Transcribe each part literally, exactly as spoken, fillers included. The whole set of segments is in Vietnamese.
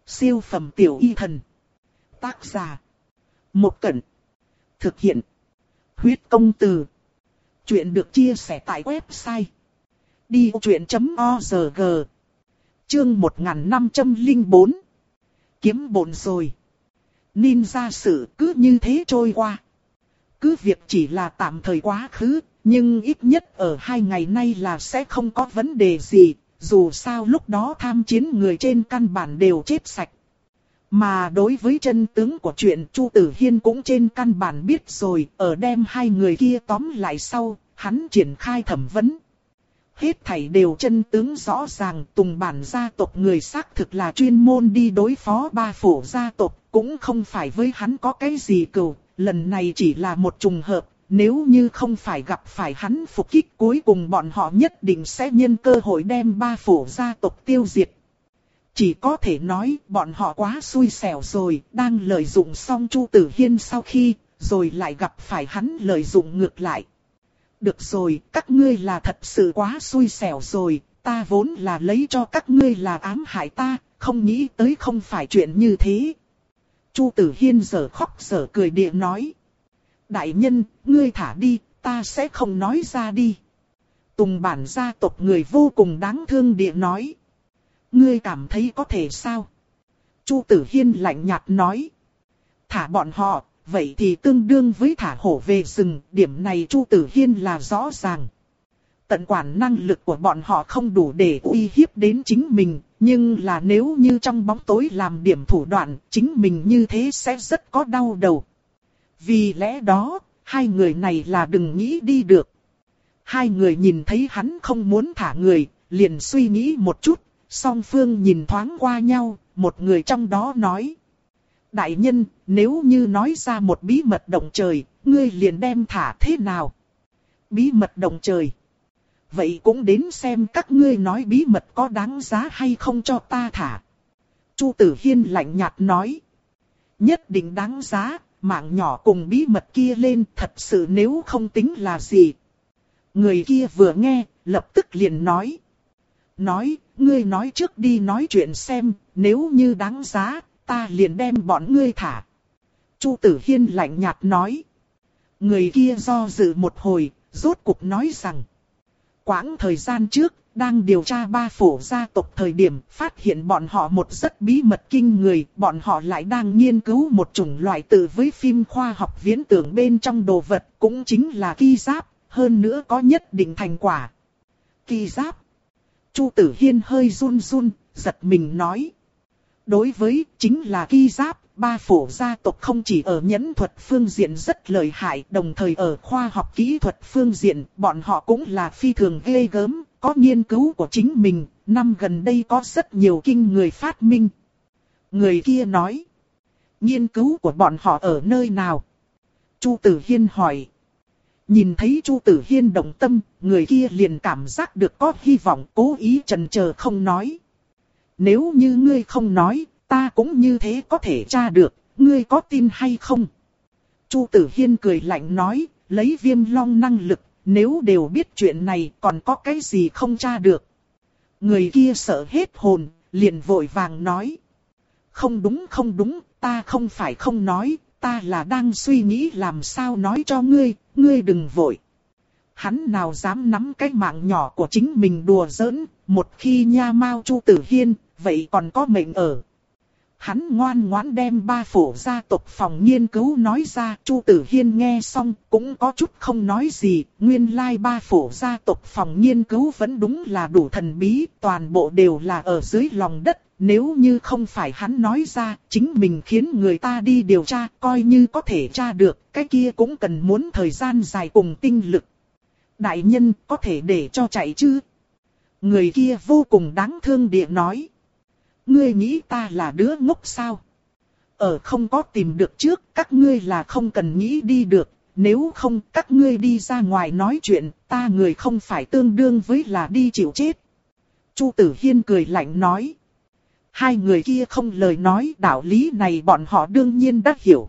Siêu phẩm tiểu y thần. Tác giả. Một Cẩn. Thực hiện. Huyết công từ. Chuyện được chia sẻ tại website đi vô chuyện chấm org. Chương một nghìn năm trăm lẻ bốn. Kiếm bộn rồi. Ninja sự cứ như thế trôi qua. Cứ việc chỉ là tạm thời quá khứ, nhưng ít nhất ở hai ngày nay là sẽ không có vấn đề gì. Dù sao lúc đó tham chiến người trên căn bản đều chết sạch. Mà đối với chân tướng của chuyện, Chu Tử Hiên cũng trên căn bản biết rồi. Ở đem hai người kia tóm lại sau, hắn triển khai thẩm vấn. Hết thảy đều chân tướng rõ ràng. Tùng bản gia tộc người xác thực là chuyên môn đi đối phó ba phủ gia tộc. Cũng không phải với hắn có cái gì cừu. Lần này chỉ là một trùng hợp. Nếu như không phải gặp phải hắn phục kích, cuối cùng bọn họ nhất định sẽ nhân cơ hội đem ba phủ gia tộc tiêu diệt. Chỉ có thể nói bọn họ quá xui xẻo rồi, đang lợi dụng xong Chu Tử Hiên sau khi, rồi lại gặp phải hắn lợi dụng ngược lại. Được rồi, các ngươi là thật sự quá xui xẻo rồi, ta vốn là lấy cho các ngươi là ám hại ta, không nghĩ tới không phải chuyện như thế. Chu Tử Hiên giở khóc giở cười địa nói. Đại nhân, ngươi thả đi, ta sẽ không nói ra đi. Tùng bản gia tộc người vô cùng đáng thương địa nói. Ngươi cảm thấy có thể sao? Chu Tử Hiên lạnh nhạt nói. Thả bọn họ, vậy thì tương đương với thả hổ về rừng, điểm này Chu Tử Hiên là rõ ràng. Tận quản năng lực của bọn họ không đủ để uy hiếp đến chính mình, nhưng là nếu như trong bóng tối làm điểm thủ đoạn, chính mình như thế sẽ rất có đau đầu. Vì lẽ đó, hai người này là đừng nghĩ đi được. Hai người nhìn thấy hắn không muốn thả người, liền suy nghĩ một chút, song phương nhìn thoáng qua nhau, một người trong đó nói. Đại nhân, nếu như nói ra một bí mật động trời, ngươi liền đem thả thế nào? Bí mật động trời. Vậy cũng đến xem các ngươi nói bí mật có đáng giá hay không cho ta thả. Chu Tử Hiên lạnh nhạt nói. Nhất định đáng giá. Mạng nhỏ cùng bí mật kia lên, thật sự nếu không tính là gì. Người kia vừa nghe, lập tức liền nói. Nói, ngươi nói trước đi nói chuyện xem, nếu như đáng giá, ta liền đem bọn ngươi thả. Chu Tử Hiên lạnh nhạt nói. Người kia do dự một hồi, rốt cục nói rằng. Quãng thời gian trước, đang điều tra ba phủ gia tộc thời điểm, phát hiện bọn họ một rất bí mật kinh người, bọn họ lại đang nghiên cứu một chủng loại tự với phim khoa học viễn tưởng bên trong đồ vật, cũng chính là ki giáp, hơn nữa có nhất định thành quả. Ki giáp. Chu Tử Hiên hơi run run, giật mình nói. Đối với chính là ki giáp, ba phủ gia tộc không chỉ ở nhẫn thuật phương diện rất lợi hại, đồng thời ở khoa học kỹ thuật phương diện, bọn họ cũng là phi thường ghê gớm, có nghiên cứu của chính mình, năm gần đây có rất nhiều kinh người phát minh. Người kia nói, nghiên cứu của bọn họ ở nơi nào? Chu Tử Hiên hỏi. Nhìn thấy Chu Tử Hiên động tâm, người kia liền cảm giác được có hy vọng, cố ý chần chờ không nói. Nếu như ngươi không nói, ta cũng như thế có thể tra được, ngươi có tin hay không? Chu Tử Hiên cười lạnh nói, lấy Viêm Long năng lực, nếu đều biết chuyện này còn có cái gì không tra được. Người kia sợ hết hồn, liền vội vàng nói. Không đúng không đúng, ta không phải không nói, ta là đang suy nghĩ làm sao nói cho ngươi, ngươi đừng vội. Hắn nào dám nắm cái mạng nhỏ của chính mình đùa giỡn, một khi nha mao Chu Tử Hiên, vậy còn có mệnh ở. Hắn ngoan ngoãn đem ba phủ gia tộc phòng nghiên cứu nói ra, Chu Tử Hiên nghe xong cũng có chút không nói gì, nguyên lai ba phủ gia tộc phòng nghiên cứu vẫn đúng là đủ thần bí, toàn bộ đều là ở dưới lòng đất, nếu như không phải hắn nói ra, chính mình khiến người ta đi điều tra, coi như có thể tra được, cái kia cũng cần muốn thời gian dài cùng tinh lực. Đại nhân có thể để cho chạy chứ? Người kia vô cùng đáng thương địa nói. Ngươi nghĩ ta là đứa ngốc sao? Ở không có tìm được trước, các ngươi là không cần nghĩ đi được. Nếu không, các ngươi đi ra ngoài nói chuyện, ta người không phải tương đương với là đi chịu chết. Chu Tử Hiên cười lạnh nói. Hai người kia không lời nói, đạo lý này bọn họ đương nhiên đã hiểu.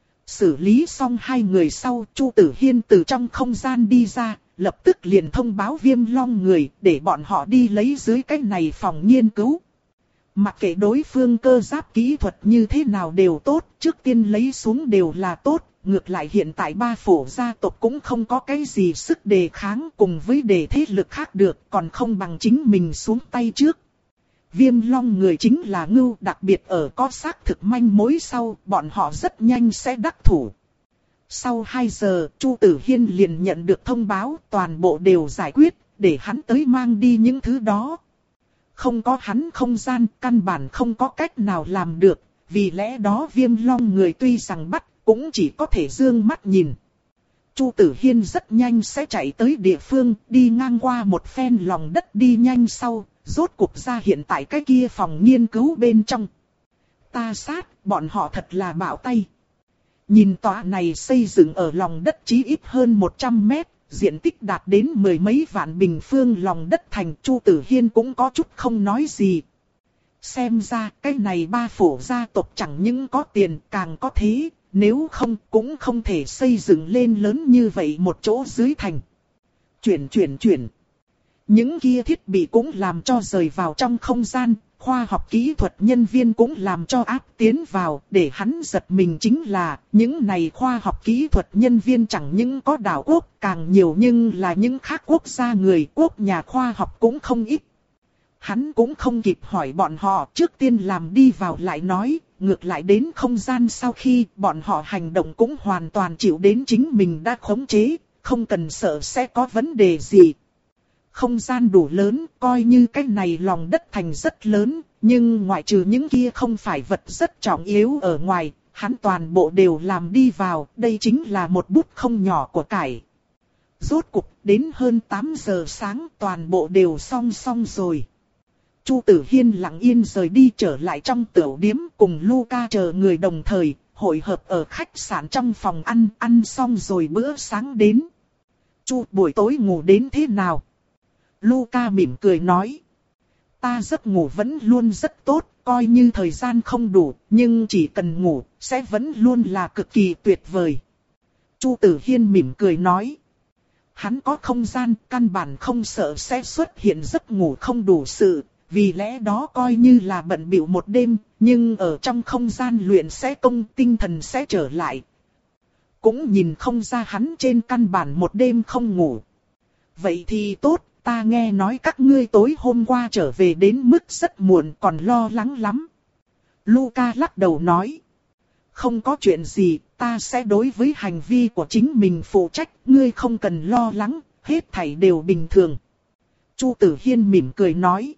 Xử lý xong hai người sau, Chu Tử Hiên từ trong không gian đi ra, lập tức liền thông báo Viêm Long người, để bọn họ đi lấy dưới cái này phòng nghiên cứu. Mặc kệ đối phương cơ giáp kỹ thuật như thế nào đều tốt, trước tiên lấy xuống đều là tốt. Ngược lại hiện tại ba phổ gia tộc cũng không có cái gì sức đề kháng, cùng với đề thế lực khác được, còn không bằng chính mình xuống tay trước. Viêm long người chính là ngưu, đặc biệt ở có xác thực manh mối sau, bọn họ rất nhanh sẽ đắc thủ. Sau hai giờ, Chu Tử Hiên liền nhận được thông báo, toàn bộ đều giải quyết, để hắn tới mang đi những thứ đó. Không có hắn không gian, căn bản không có cách nào làm được, vì lẽ đó viêm long người tuy rằng bắt, cũng chỉ có thể dương mắt nhìn. Chu Tử Hiên rất nhanh sẽ chạy tới địa phương, đi ngang qua một phen lòng đất đi nhanh sau, rốt cuộc ra hiện tại cái kia phòng nghiên cứu bên trong. Ta sát, bọn họ thật là bạo tay. Nhìn tòa này xây dựng ở lòng đất chí ít hơn một trăm mét, diện tích đạt đến mười mấy vạn bình phương lòng đất thành, Chu Tử Hiên cũng có chút không nói gì. Xem ra cái này ba phổ gia tộc chẳng những có tiền càng có thế, nếu không cũng không thể xây dựng lên lớn như vậy một chỗ dưới thành. Chuyển chuyển chuyển. Những kia thiết bị cũng làm cho rời vào trong không gian, khoa học kỹ thuật nhân viên cũng làm cho áp tiến vào, để hắn giật mình chính là, những này khoa học kỹ thuật nhân viên chẳng những có đảo quốc càng nhiều nhưng là những khác quốc gia người quốc nhà khoa học cũng không ít. Hắn cũng không kịp hỏi bọn họ, trước tiên làm đi vào lại nói, ngược lại đến không gian sau khi bọn họ hành động cũng hoàn toàn chịu đến chính mình đã khống chế, không cần sợ sẽ có vấn đề gì. Không gian đủ lớn, coi như cái này lòng đất thành rất lớn, nhưng ngoại trừ những kia không phải vật rất trọng yếu ở ngoài, hắn toàn bộ đều làm đi vào, đây chính là một bút không nhỏ của cải. Rốt cục đến hơn tám giờ sáng toàn bộ đều xong xong rồi. Chu Tử Hiên lặng yên rời đi trở lại trong tiểu điếm cùng Luca chờ người đồng thời, hội hợp ở khách sạn trong phòng ăn, ăn xong rồi bữa sáng đến. Chu, buổi tối ngủ đến thế nào? Luca mỉm cười nói. Ta giấc ngủ vẫn luôn rất tốt, coi như thời gian không đủ, nhưng chỉ cần ngủ, sẽ vẫn luôn là cực kỳ tuyệt vời. Chu Tử Hiên mỉm cười nói. Hắn có không gian, căn bản không sợ sẽ xuất hiện giấc ngủ không đủ sự, vì lẽ đó coi như là bận bịu một đêm, nhưng ở trong không gian luyện sẽ công tinh thần sẽ trở lại. Cũng nhìn không ra hắn trên căn bản một đêm không ngủ. Vậy thì tốt. Ta nghe nói các ngươi tối hôm qua trở về đến mức rất muộn còn lo lắng lắm. Luca lắc đầu nói. Không có chuyện gì, ta sẽ đối với hành vi của chính mình phụ trách, ngươi không cần lo lắng, hết thảy đều bình thường. Chu Tử Hiên mỉm cười nói.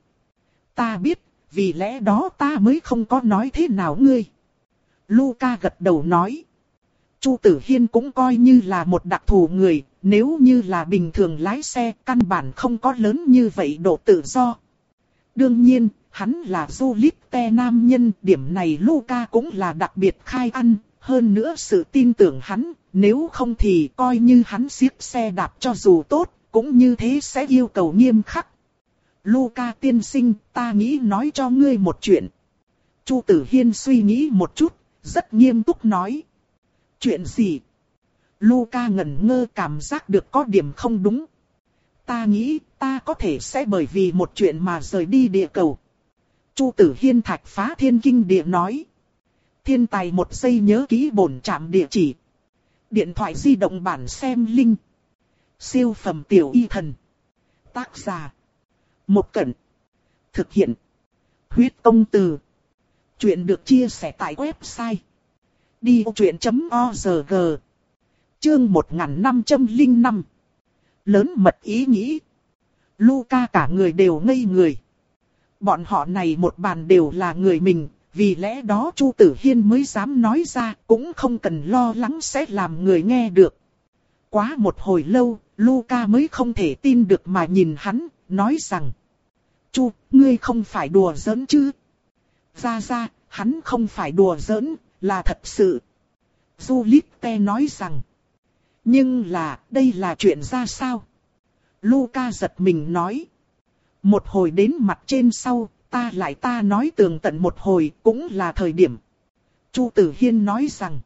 Ta biết, vì lẽ đó ta mới không có nói thế nào ngươi. Luca gật đầu nói. Chu Tử Hiên cũng coi như là một đặc thù người, nếu như là bình thường lái xe, căn bản không có lớn như vậy độ tự do. Đương nhiên, hắn là du lịch te nam nhân, điểm này Luca cũng là đặc biệt khai ăn, hơn nữa sự tin tưởng hắn, nếu không thì coi như hắn siết xe đạp cho dù tốt, cũng như thế sẽ yêu cầu nghiêm khắc. Luca tiên sinh, ta nghĩ nói cho ngươi một chuyện. Chu Tử Hiên suy nghĩ một chút, rất nghiêm túc nói. Chuyện gì? Luca ngẩn ngơ cảm giác được có điểm không đúng. Ta nghĩ ta có thể sẽ bởi vì một chuyện mà rời đi địa cầu. Chu Tử Hiên thạch phá thiên kinh địa nói. Thiên tài một giây nhớ kỹ bổn trạm địa chỉ. Điện thoại di động bản xem link. Siêu phẩm tiểu y thần. Tác giả. Một Cẩn. Thực hiện. Huyết công từ. Chuyện được chia sẻ tại website. đi ô truyện chấm org. Chương một nghìn năm trăm lẻ năm. Lớn mật ý nghĩ. Luca cả người đều ngây người. Bọn họ này một bàn đều là người mình, vì lẽ đó Chu Tử Hiên mới dám nói ra, cũng không cần lo lắng sẽ làm người nghe được. Quá một hồi lâu, Luca mới không thể tin được mà nhìn hắn, nói rằng. Chu, ngươi không phải đùa giỡn chứ? Ra ra, hắn không phải đùa giỡn, là thật sự. Juliette nói rằng. Nhưng là, đây là chuyện ra sao? Luca giật mình nói. Một hồi đến mặt trên sau, ta lại ta nói tường tận một hồi, cũng là thời điểm. Chu Tử Hiên nói rằng.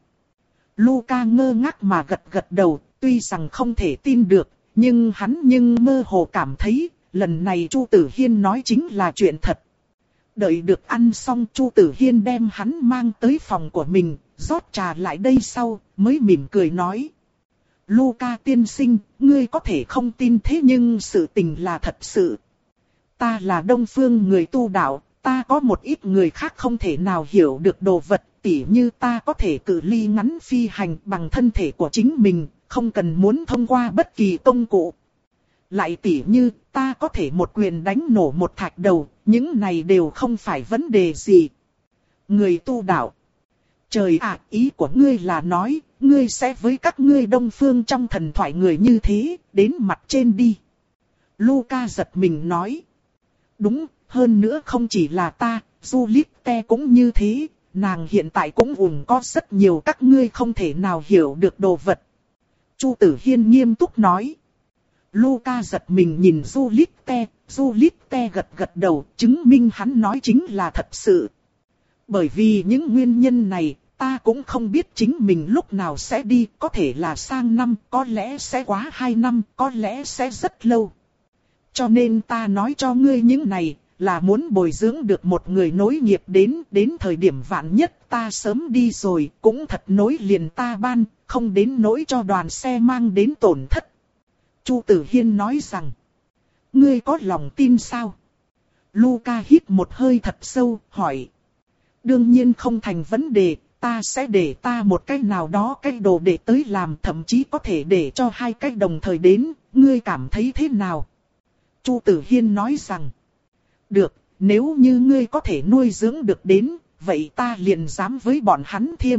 Luca ngơ ngác mà gật gật đầu, tuy rằng không thể tin được, nhưng hắn nhưng mơ hồ cảm thấy, lần này Chu Tử Hiên nói chính là chuyện thật. Đợi được ăn xong, Chu Tử Hiên đem hắn mang tới phòng của mình, rót trà lại đây sau, mới mỉm cười nói. Luca tiên sinh, ngươi có thể không tin thế nhưng sự tình là thật sự. Ta là Đông Phương người tu đạo, ta có một ít người khác không thể nào hiểu được đồ vật, tỉ như ta có thể cự ly ngắn phi hành bằng thân thể của chính mình, không cần muốn thông qua bất kỳ công cụ. Lại tỉ như ta có thể một quyền đánh nổ một thạch đầu, những này đều không phải vấn đề gì. Người tu đạo. Trời ạ, ý của ngươi là nói, ngươi sẽ với các ngươi Đông Phương trong thần thoại người như thế, đến mặt trên đi. Luca giật mình nói. Đúng, hơn nữa không chỉ là ta, Juliette cũng như thế, nàng hiện tại cũng ủng có rất nhiều các ngươi không thể nào hiểu được đồ vật. Chu Tử Hiên nghiêm túc nói. Luca giật mình nhìn Juliette, Juliette gật gật đầu, chứng minh hắn nói chính là thật sự. Bởi vì những nguyên nhân này, ta cũng không biết chính mình lúc nào sẽ đi, có thể là sang năm, có lẽ sẽ quá hai năm, có lẽ sẽ rất lâu. Cho nên ta nói cho ngươi những này, là muốn bồi dưỡng được một người nối nghiệp đến, đến thời điểm vạn nhất ta sớm đi rồi, cũng thật nối liền ta ban, không đến nỗi cho đoàn xe mang đến tổn thất. Chu Tử Hiên nói rằng, ngươi có lòng tin sao? Luca hít một hơi thật sâu, hỏi. Đương nhiên không thành vấn đề, ta sẽ để ta một cách nào đó cách đồ để tới làm, thậm chí có thể để cho hai cách đồng thời đến, ngươi cảm thấy thế nào? Chu Tử Hiên nói rằng, được, nếu như ngươi có thể nuôi dưỡng được đến, vậy ta liền dám với bọn hắn thiêm.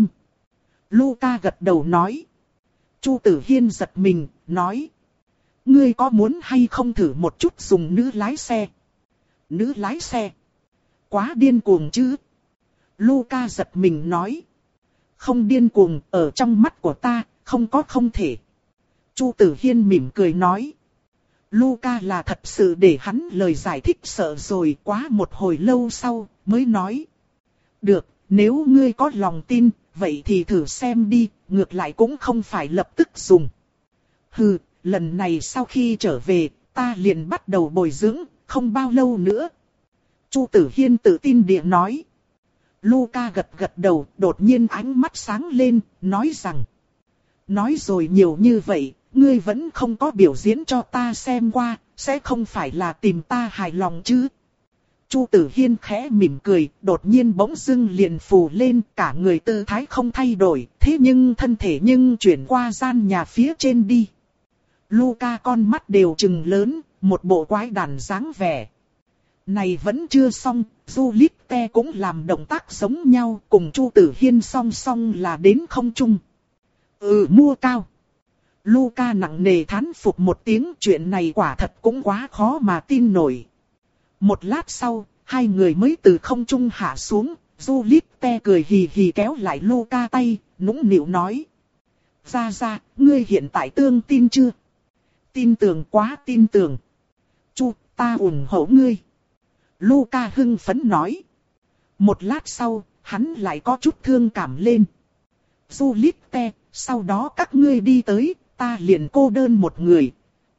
Luca gật đầu nói. Chu Tử Hiên giật mình, nói. Ngươi có muốn hay không thử một chút dùng nữ lái xe? Nữ lái xe? Quá điên cuồng chứ? Luca giật mình nói. Không điên cuồng, ở trong mắt của ta, không có không thể. Chu Tử Hiên mỉm cười nói. Luca là thật sự để hắn lời giải thích sợ rồi, quá một hồi lâu sau, mới nói. Được, nếu ngươi có lòng tin, vậy thì thử xem đi, ngược lại cũng không phải lập tức dùng. Hừ, lần này sau khi trở về, ta liền bắt đầu bồi dưỡng, không bao lâu nữa. Chu Tử Hiên tự tin địa nói. Luca gật gật đầu, đột nhiên ánh mắt sáng lên, nói rằng. Nói rồi nhiều như vậy, ngươi vẫn không có biểu diễn cho ta xem qua, sẽ không phải là tìm ta hài lòng chứ? Chu Tử Hiên khẽ mỉm cười, đột nhiên bỗng dưng liền phù lên, cả người tư thái không thay đổi, thế nhưng thân thể nhưng chuyển qua gian nhà phía trên đi. Luca con mắt đều trừng lớn, một bộ quái đản dáng vẻ. Này vẫn chưa xong, Juliette cũng làm động tác giống nhau, cùng Chu Tử Hiên song song là đến không trung. Ừ, mua cao. Luca nặng nề thán phục một tiếng, chuyện này quả thật cũng quá khó mà tin nổi. Một lát sau, hai người mới từ không trung hạ xuống, Juliette cười hì hì kéo lại Luca tay, nũng nịu nói. Ra ra, ngươi hiện tại tương tin chưa? Tin tưởng, quá tin tưởng. Chu, ta ủng hộ ngươi. Luca hưng phấn nói. Một lát sau, hắn lại có chút thương cảm lên. Juliette, sau đó các ngươi đi tới, ta liền cô đơn một người.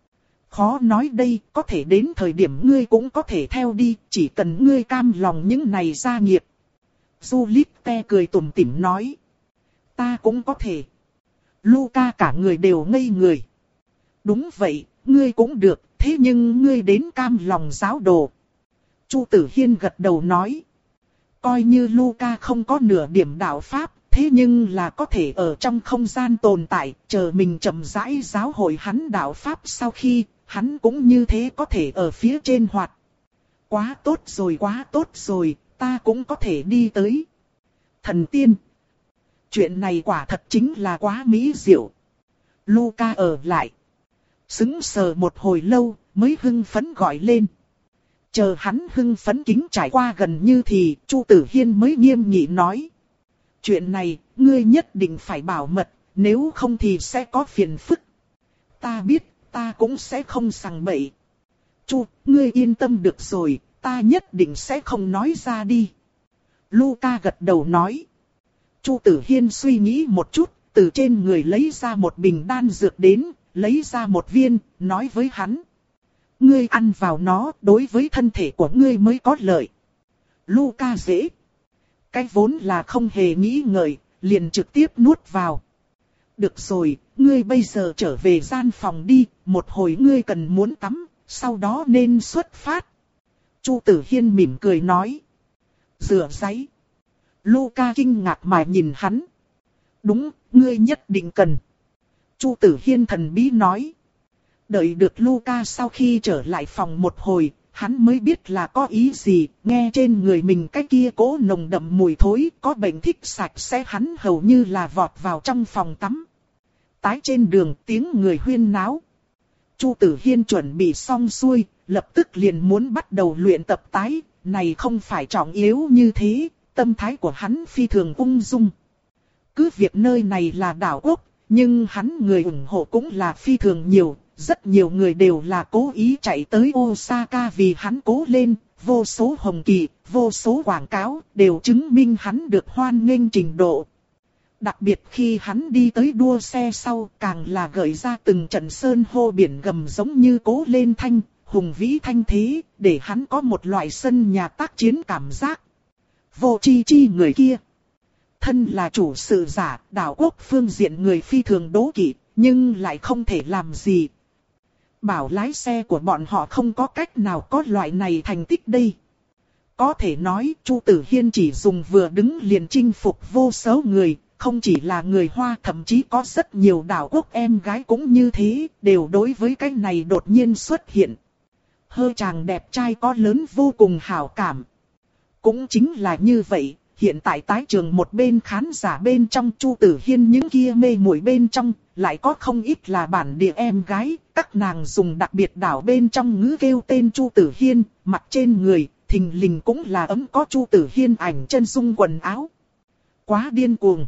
Khó nói đây, có thể đến thời điểm ngươi cũng có thể theo đi, chỉ cần ngươi cam lòng những này gia nghiệp. Juliette cười tủm tỉm nói. Ta cũng có thể. Luca cả người đều ngây người. Đúng vậy, ngươi cũng được, thế nhưng ngươi đến cam lòng giáo đồ. Chu Tử Hiên gật đầu nói. Coi như Luca không có nửa điểm đạo pháp, thế nhưng là có thể ở trong không gian tồn tại, chờ mình chậm rãi giáo hội hắn đạo pháp sau khi, hắn cũng như thế có thể ở phía trên hoạt. Quá tốt rồi, quá tốt rồi, ta cũng có thể đi tới. Thần tiên. Chuyện này quả thật chính là quá mỹ diệu. Luca ở lại. Sững sờ một hồi lâu, mới hưng phấn gọi lên. Chờ hắn hưng phấn kính trải qua gần như thì, Chu Tử Hiên mới nghiêm nghị nói. Chuyện này, ngươi nhất định phải bảo mật, nếu không thì sẽ có phiền phức. Ta biết, ta cũng sẽ không sằng bậy. Chu, ngươi yên tâm được rồi, ta nhất định sẽ không nói ra đi. Luca gật đầu nói. Chu Tử Hiên suy nghĩ một chút, từ trên người lấy ra một bình đan dược đến, lấy ra một viên, nói với hắn. Ngươi ăn vào nó, đối với thân thể của ngươi mới có lợi. Luca dễ. Cái vốn là không hề nghĩ ngợi, liền trực tiếp nuốt vào. Được rồi, ngươi bây giờ trở về gian phòng đi, một hồi ngươi cần muốn tắm, sau đó nên xuất phát. Chu Tử Hiên mỉm cười nói. Rửa giấy. Luca kinh ngạc mà nhìn hắn. Đúng, ngươi nhất định cần. Chu Tử Hiên thần bí nói. Đợi được Luca sau khi trở lại phòng một hồi, hắn mới biết là có ý gì, nghe trên người mình cái kia cỗ nồng đậm mùi thối, có bệnh thích sạch sẽ, hắn hầu như là vọt vào trong phòng tắm. Tái trên đường tiếng người huyên náo. Chu Tử Hiên chuẩn bị xong xuôi, lập tức liền muốn bắt đầu luyện tập tái, này không phải trọng yếu như thế, tâm thái của hắn phi thường ung dung. Cứ việc nơi này là đảo quốc, nhưng hắn người ủng hộ cũng là phi thường nhiều, rất nhiều người đều là cố ý chạy tới Osaka vì hắn cố lên, vô số hồng kỳ, vô số quảng cáo đều chứng minh hắn được hoan nghênh trình độ. Đặc biệt khi hắn đi tới đua xe sau, càng là gợi ra từng trận sơn hô biển gầm giống như cố lên thanh, hùng vĩ thanh thế, để hắn có một loại sân nhà tác chiến cảm giác. Vô Chi Chi người kia, thân là chủ sự giả, đảo quốc phương diện người phi thường đố kỵ, nhưng lại không thể làm gì. Bảo lái xe của bọn họ không có cách nào có loại này thành tích đây. Có thể nói Chu Tử Hiên chỉ dùng vừa đứng liền chinh phục vô số người, không chỉ là người Hoa, thậm chí có rất nhiều đảo quốc em gái cũng như thế, đều đối với cái này đột nhiên xuất hiện. Hơi chàng đẹp trai có lớn vô cùng hảo cảm. Cũng chính là như vậy, hiện tại tái trường một bên khán giả bên trong Chu Tử Hiên những kia mê muội bên trong, lại có không ít là bản địa em gái, các nàng dùng đặc biệt đảo bên trong ngữ kêu tên Chu Tử Hiên, mặt trên người, thình lình cũng là ấm có Chu Tử Hiên ảnh chân dung quần áo. Quá điên cuồng.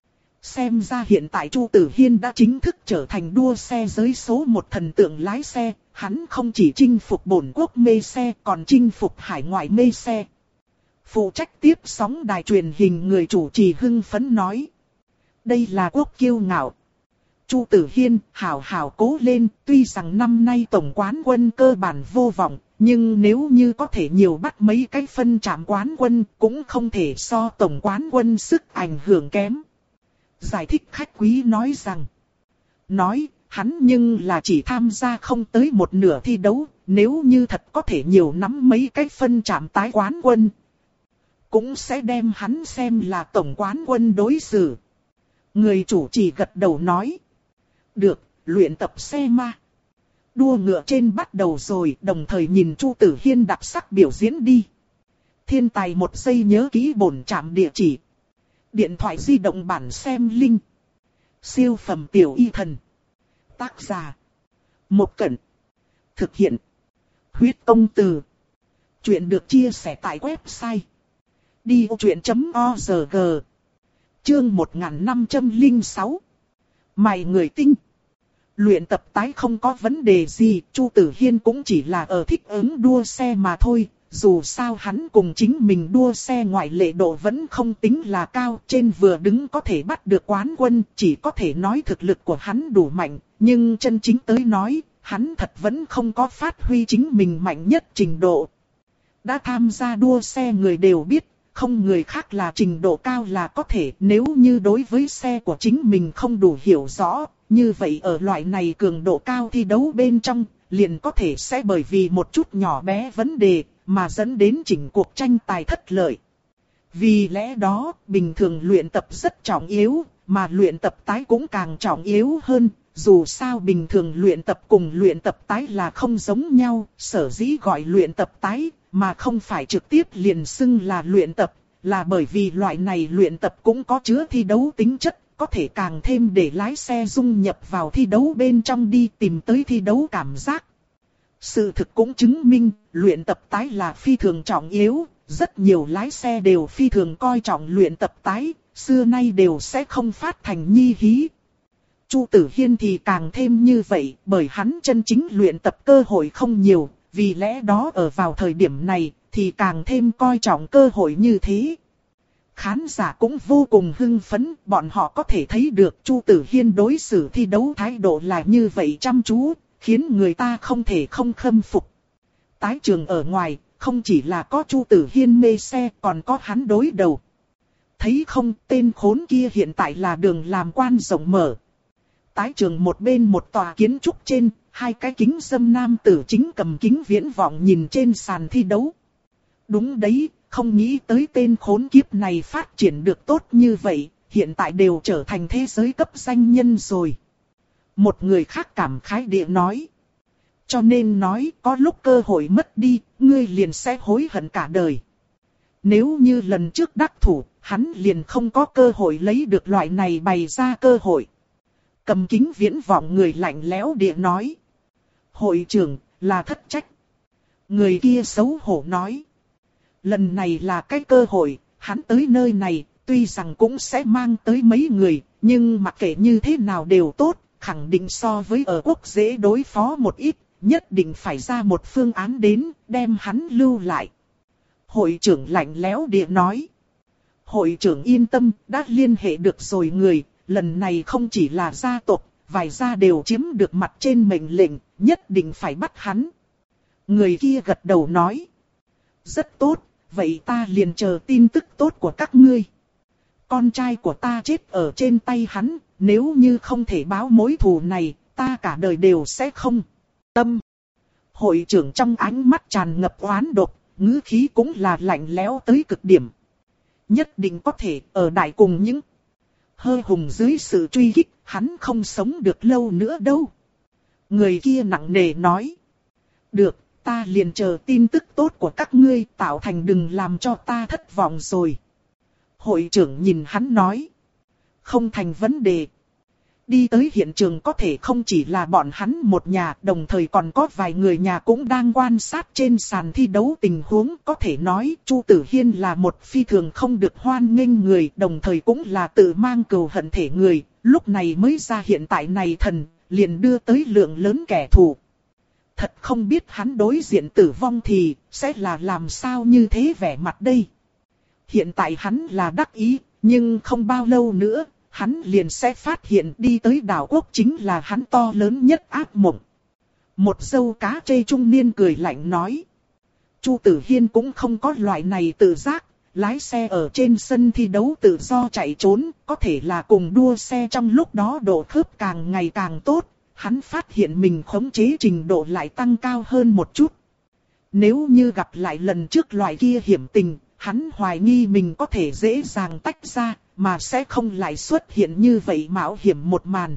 Xem ra hiện tại Chu Tử Hiên đã chính thức trở thành đua xe giới số một thần tượng lái xe, hắn không chỉ chinh phục bổn quốc mê xe còn chinh phục hải ngoại mê xe. Phụ trách tiếp sóng đài truyền hình người chủ trì hưng phấn nói. Đây là quốc kiêu ngạo. Chu Tử Hiên hào hào cố lên, tuy rằng năm nay tổng quán quân cơ bản vô vọng, nhưng nếu như có thể nhiều bắt mấy cái phân trạm quán quân cũng không thể so tổng quán quân sức ảnh hưởng kém. Giải thích khách quý nói rằng, nói hắn nhưng là chỉ tham gia không tới một nửa thi đấu, nếu như thật có thể nhiều nắm mấy cái phân trạm tái quán quân, cũng sẽ đem hắn xem là tổng quán quân đối xử. Người chủ trì gật đầu nói, được, luyện tập xe ma. Đua ngựa trên bắt đầu rồi, đồng thời nhìn Chu Tử Hiên đặc sắc biểu diễn đi. Thiên tài một giây nhớ kỹ bổn trạm địa chỉ. Điện thoại di động bản xem link. Siêu phẩm tiểu y thần. Tác giả Một Cẩn. Thực hiện Huyết Công Từ. Chuyện được chia sẻ tại website đi ô chuyện chấm org. Chương một nghìn năm trăm lẻ sáu. Mày người tinh. Luyện tập tái không có vấn đề gì, Chu Tử Hiên cũng chỉ là ở thích ứng đua xe mà thôi. Dù sao hắn cùng chính mình đua xe ngoại lệ độ vẫn không tính là cao, trên vừa đứng có thể bắt được quán quân, chỉ có thể nói thực lực của hắn đủ mạnh, nhưng chân chính tới nói, hắn thật vẫn không có phát huy chính mình mạnh nhất trình độ. Đã tham gia đua xe người đều biết, không người khác là trình độ cao là có thể, nếu như đối với xe của chính mình không đủ hiểu rõ, như vậy ở loại này cường độ cao thi đấu bên trong, liền có thể sẽ bởi vì một chút nhỏ bé vấn đề, mà dẫn đến chỉnh cuộc tranh tài thất lợi. Vì lẽ đó, bình thường luyện tập rất trọng yếu, mà luyện tập tái cũng càng trọng yếu hơn. Dù sao bình thường luyện tập cùng luyện tập tái là không giống nhau, sở dĩ gọi luyện tập tái, mà không phải trực tiếp liền xưng là luyện tập, là bởi vì loại này luyện tập cũng có chứa thi đấu tính chất, có thể càng thêm để lái xe dung nhập vào thi đấu bên trong đi tìm tới thi đấu cảm giác. Sự thực cũng chứng minh, luyện tập tái là phi thường trọng yếu, rất nhiều lái xe đều phi thường coi trọng luyện tập tái, xưa nay đều sẽ không phát thành nhi hí. Chu Tử Hiên thì càng thêm như vậy, bởi hắn chân chính luyện tập cơ hội không nhiều, vì lẽ đó ở vào thời điểm này, thì càng thêm coi trọng cơ hội như thế. Khán giả cũng vô cùng hưng phấn, bọn họ có thể thấy được Chu Tử Hiên đối xử thi đấu thái độ là như vậy chăm chú, khiến người ta không thể không khâm phục. Tái trường ở ngoài, không chỉ là có Chu Tử Hiên mê xe, còn có hắn đối đầu. Thấy không, tên khốn kia hiện tại là đường làm quan rộng mở. Tái trường một bên một tòa kiến trúc trên, hai cái kính dâm nam tử chính cầm kính viễn vọng nhìn trên sàn thi đấu. Đúng đấy, không nghĩ tới tên khốn kiếp này phát triển được tốt như vậy, hiện tại đều trở thành thế giới cấp danh nhân rồi. Một người khác cảm khái địa nói. Cho nên nói, có lúc cơ hội mất đi, ngươi liền sẽ hối hận cả đời. Nếu như lần trước đắc thủ, hắn liền không có cơ hội lấy được loại này bày ra cơ hội. Cầm kính viễn vọng người lạnh lẽo địa nói. Hội trưởng, là thất trách. Người kia xấu hổ nói. Lần này là cái cơ hội, hắn tới nơi này, tuy rằng cũng sẽ mang tới mấy người, nhưng mặc kệ như thế nào đều tốt, khẳng định so với ở quốc dễ đối phó một ít, nhất định phải ra một phương án đến, đem hắn lưu lại. Hội trưởng lạnh lẽo địa nói. Hội trưởng yên tâm, đã liên hệ được rồi người, lần này không chỉ là gia tộc, vài gia đều chiếm được mặt trên mệnh lệnh, nhất định phải bắt hắn. Người kia gật đầu nói. Rất tốt, vậy ta liền chờ tin tức tốt của các ngươi. Con trai của ta chết ở trên tay hắn, nếu như không thể báo mối thù này, ta cả đời đều sẽ không tâm. Hội trưởng trong ánh mắt tràn ngập oán độc, ngữ khí cũng là lạnh lẽo tới cực điểm. Nhất định có thể ở đại cùng những hơi hùng dưới sự truy kích, hắn không sống được lâu nữa đâu. Người kia nặng nề nói. Được, ta liền chờ tin tức tốt của các ngươi, tạo thành đừng làm cho ta thất vọng rồi. Hội trưởng nhìn hắn nói. Không thành vấn đề. Đi tới hiện trường có thể không chỉ là bọn hắn một nhà, đồng thời còn có vài người nhà cũng đang quan sát trên sàn thi đấu tình huống. Có thể nói Chu Tử Hiên là một phi thường không được hoan nghênh người, đồng thời cũng là tự mang cừu hận thể người, lúc này mới ra hiện tại này thần, liền đưa tới lượng lớn kẻ thù. Thật không biết hắn đối diện tử vong thì sẽ là làm sao như thế vẻ mặt đây. Hiện tại hắn là đắc ý, nhưng không bao lâu nữa, hắn liền sẽ phát hiện đi tới đảo quốc chính là hắn to lớn nhất ác mộng. Một dâu cá trê trung niên cười lạnh nói. Chu Tử Hiên cũng không có loại này tự giác, lái xe ở trên sân thi đấu tự do chạy trốn, có thể là cùng đua xe trong lúc đó độ khớp càng ngày càng tốt, hắn phát hiện mình khống chế trình độ lại tăng cao hơn một chút. Nếu như gặp lại lần trước loại kia hiểm tình, hắn hoài nghi mình có thể dễ dàng tách ra, mà sẽ không lại xuất hiện như vậy mạo hiểm một màn.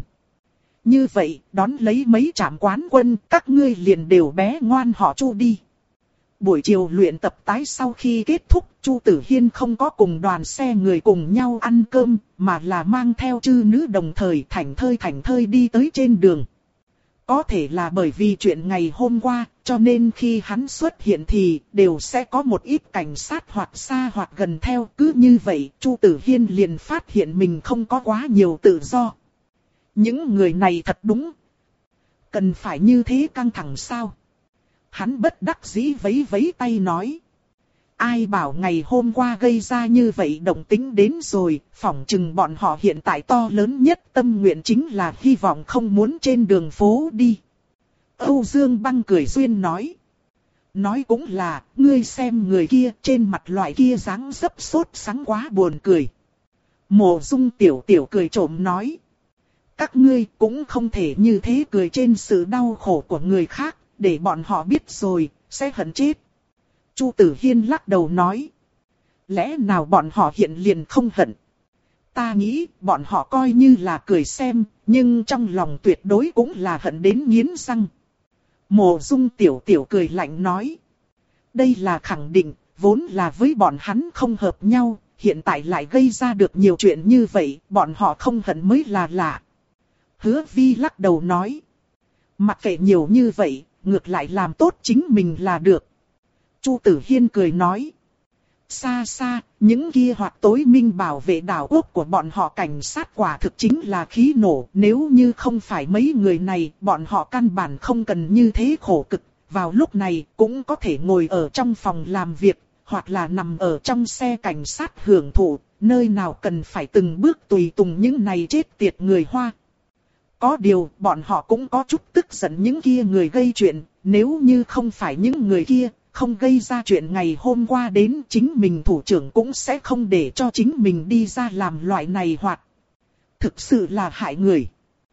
Như vậy, đón lấy mấy trạm quán quân, các ngươi liền đều bé ngoan họ Chu đi. Buổi chiều luyện tập tái sau khi kết thúc, Chu Tử Hiên không có cùng đoàn xe người cùng nhau ăn cơm, mà là mang theo chư nữ đồng thời thảnh thơi thảnh thơi đi tới trên đường. Có thể là bởi vì chuyện ngày hôm qua, cho nên khi hắn xuất hiện thì đều sẽ có một ít cảnh sát hoặc xa hoặc gần theo. Cứ như vậy, Chu Tử Hiên liền phát hiện mình không có quá nhiều tự do. Những người này thật đúng. Cần phải như thế căng thẳng sao? Hắn bất đắc dĩ vấy vấy tay nói. Ai bảo ngày hôm qua gây ra như vậy động tính đến rồi, phỏng chừng bọn họ hiện tại to lớn nhất tâm nguyện chính là hy vọng không muốn trên đường phố đi. Âu Dương Băng cười duyên nói. Nói cũng là, ngươi xem người kia trên mặt loại kia dáng dấp sốt sắng quá buồn cười. Mộ Dung tiểu tiểu cười trộm nói. Các ngươi cũng không thể như thế cười trên sự đau khổ của người khác, để bọn họ biết rồi, sẽ hận chết. Chu Tử Hiên lắc đầu nói. Lẽ nào bọn họ hiện liền không hận? Ta nghĩ bọn họ coi như là cười xem, nhưng trong lòng tuyệt đối cũng là hận đến nghiến răng. Mộ Dung tiểu tiểu cười lạnh nói. Đây là khẳng định, vốn là với bọn hắn không hợp nhau, hiện tại lại gây ra được nhiều chuyện như vậy, bọn họ không hận mới là lạ. Hứa Vi lắc đầu nói. Mặc kệ nhiều như vậy, ngược lại làm tốt chính mình là được. Chu Tử Hiên cười nói. Xa xa, những kia hoặc tối minh bảo vệ đảo quốc của bọn họ cảnh sát quả thực chính là khí nổ. Nếu như không phải mấy người này, bọn họ căn bản không cần như thế khổ cực. Vào lúc này cũng có thể ngồi ở trong phòng làm việc, hoặc là nằm ở trong xe cảnh sát hưởng thụ, nơi nào cần phải từng bước tùy tùng những này chết tiệt người Hoa. Có điều, bọn họ cũng có chút tức giận những kia người gây chuyện, nếu như không phải những người kia, không gây ra chuyện ngày hôm qua đến chính mình thủ trưởng cũng sẽ không để cho chính mình đi ra làm loại này hoạt. Thực sự là hại người.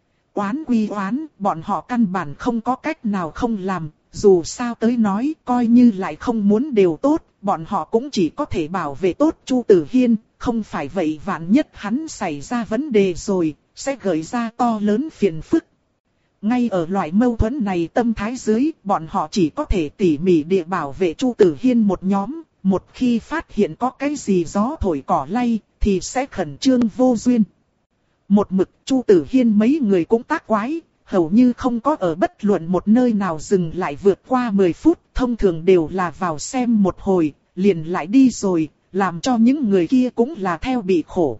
Oán quy oán, bọn họ căn bản không có cách nào không làm, dù sao tới nói, coi như lại không muốn đều tốt, bọn họ cũng chỉ có thể bảo vệ tốt Chu Tử Hiên, không phải vậy vạn nhất hắn xảy ra vấn đề rồi, sẽ gợi ra to lớn phiền phức. Ngay ở loại mâu thuẫn này tâm thái dưới, bọn họ chỉ có thể tỉ mỉ địa bảo vệ Chu Tử Hiên một nhóm, một khi phát hiện có cái gì gió thổi cỏ lay, thì sẽ khẩn trương vô duyên. Một mực Chu Tử Hiên mấy người cũng tác quái, hầu như không có ở bất luận một nơi nào dừng lại vượt qua mười phút, thông thường đều là vào xem một hồi, liền lại đi rồi, làm cho những người kia cũng là theo bị khổ.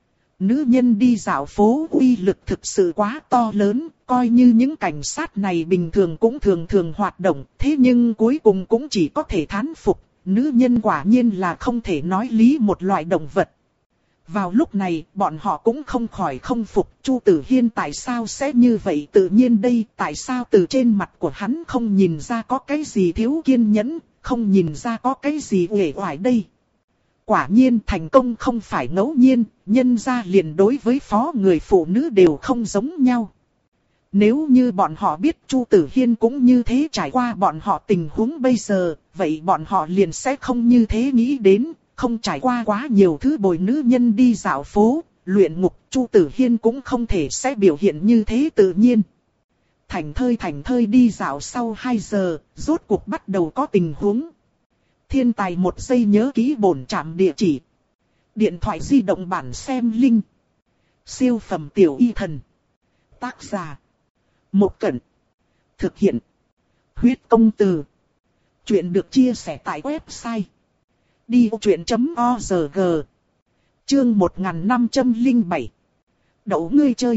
Nữ nhân đi dạo phố uy lực thực sự quá to lớn, coi như những cảnh sát này bình thường cũng thường thường hoạt động, thế nhưng cuối cùng cũng chỉ có thể thán phục, nữ nhân quả nhiên là không thể nói lý một loại động vật. Vào lúc này, bọn họ cũng không khỏi không phục Chu Tử Hiên tại sao sẽ như vậy tự nhiên đây, tại sao từ trên mặt của hắn không nhìn ra có cái gì thiếu kiên nhẫn, không nhìn ra có cái gì uể oải đây. Quả nhiên thành công không phải ngẫu nhiên, nhân ra liền đối với phó người phụ nữ đều không giống nhau. Nếu như bọn họ biết Chu Tử Hiên cũng như thế trải qua bọn họ tình huống bây giờ, vậy bọn họ liền sẽ không như thế nghĩ đến, không trải qua quá nhiều thứ bồi nữ nhân đi dạo phố, luyện ngục, Chu Tử Hiên cũng không thể sẽ biểu hiện như thế tự nhiên. Thành thơi thành thơi đi dạo sau hai giờ, rốt cuộc bắt đầu có tình huống. Thiên tài một giây nhớ ký bổn trạm địa chỉ. Điện thoại di động bản xem link. Siêu phẩm tiểu y thần. Tác giả. Một Cẩn. Thực hiện. Huyết công từ. Chuyện được chia sẻ tại website. đi ô chuyện chấm o rờ giê. Chương một nghìn năm trăm lẻ bảy. Đậu ngươi chơi.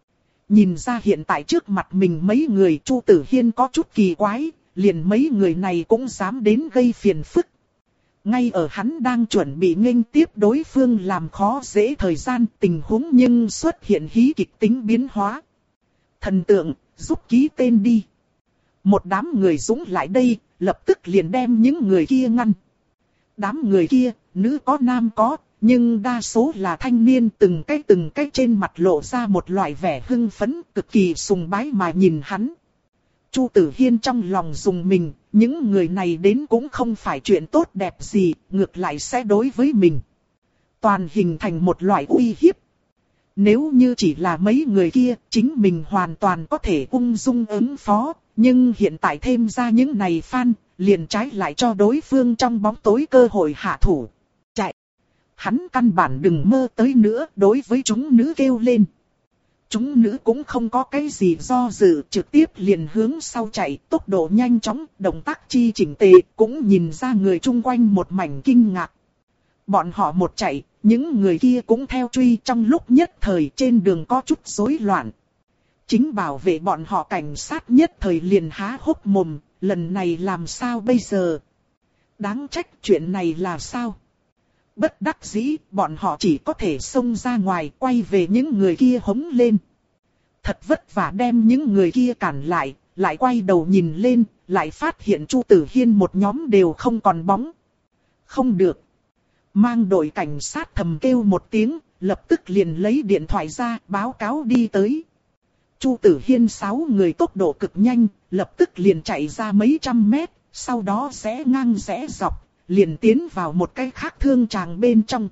Nhìn ra hiện tại trước mặt mình mấy người Chu Tử Hiên có chút kỳ quái, liền mấy người này cũng dám đến gây phiền phức. Ngay ở hắn đang chuẩn bị nghênh tiếp đối phương làm khó dễ thời gian, tình huống nhưng xuất hiện hí kịch tính biến hóa. Thần tượng, giúp ký tên đi. Một đám người dũng lại đây, lập tức liền đem những người kia ngăn. Đám người kia, nữ có nam có, nhưng đa số là thanh niên, từng cái từng cái trên mặt lộ ra một loại vẻ hưng phấn, cực kỳ sùng bái mà nhìn hắn. Chu Tử Hiên trong lòng dùng mình, những người này đến cũng không phải chuyện tốt đẹp gì, ngược lại sẽ đối với mình. Toàn hình thành một loại uy hiếp. Nếu như chỉ là mấy người kia, chính mình hoàn toàn có thể ung dung ứng phó, nhưng hiện tại thêm ra những này fan, liền trái lại cho đối phương trong bóng tối cơ hội hạ thủ. Chạy! Hắn căn bản đừng mơ tới nữa, đối với chúng nữ kêu lên. Chúng nữ cũng không có cái gì do dự, trực tiếp liền hướng sau chạy, tốc độ nhanh chóng, động tác chi chỉnh tề, cũng nhìn ra người chung quanh một mảnh kinh ngạc. Bọn họ một chạy, những người kia cũng theo truy, trong lúc nhất thời trên đường có chút rối loạn. Chính bảo vệ bọn họ cảnh sát nhất thời liền há hốc mồm, lần này làm sao bây giờ? Đáng trách chuyện này là sao? Bất đắc dĩ, bọn họ chỉ có thể xông ra ngoài, quay về những người kia hống lên. Thật vất vả đem những người kia cản lại, lại quay đầu nhìn lên, lại phát hiện Chu Tử Hiên một nhóm đều không còn bóng. Không được. Mang đội cảnh sát thầm kêu một tiếng, lập tức liền lấy điện thoại ra, báo cáo đi tới. Chu Tử Hiên sáu người tốc độ cực nhanh, lập tức liền chạy ra mấy trăm mét, sau đó rẽ ngang rẽ dọc, liền tiến vào một cái khác thương tràng bên trong.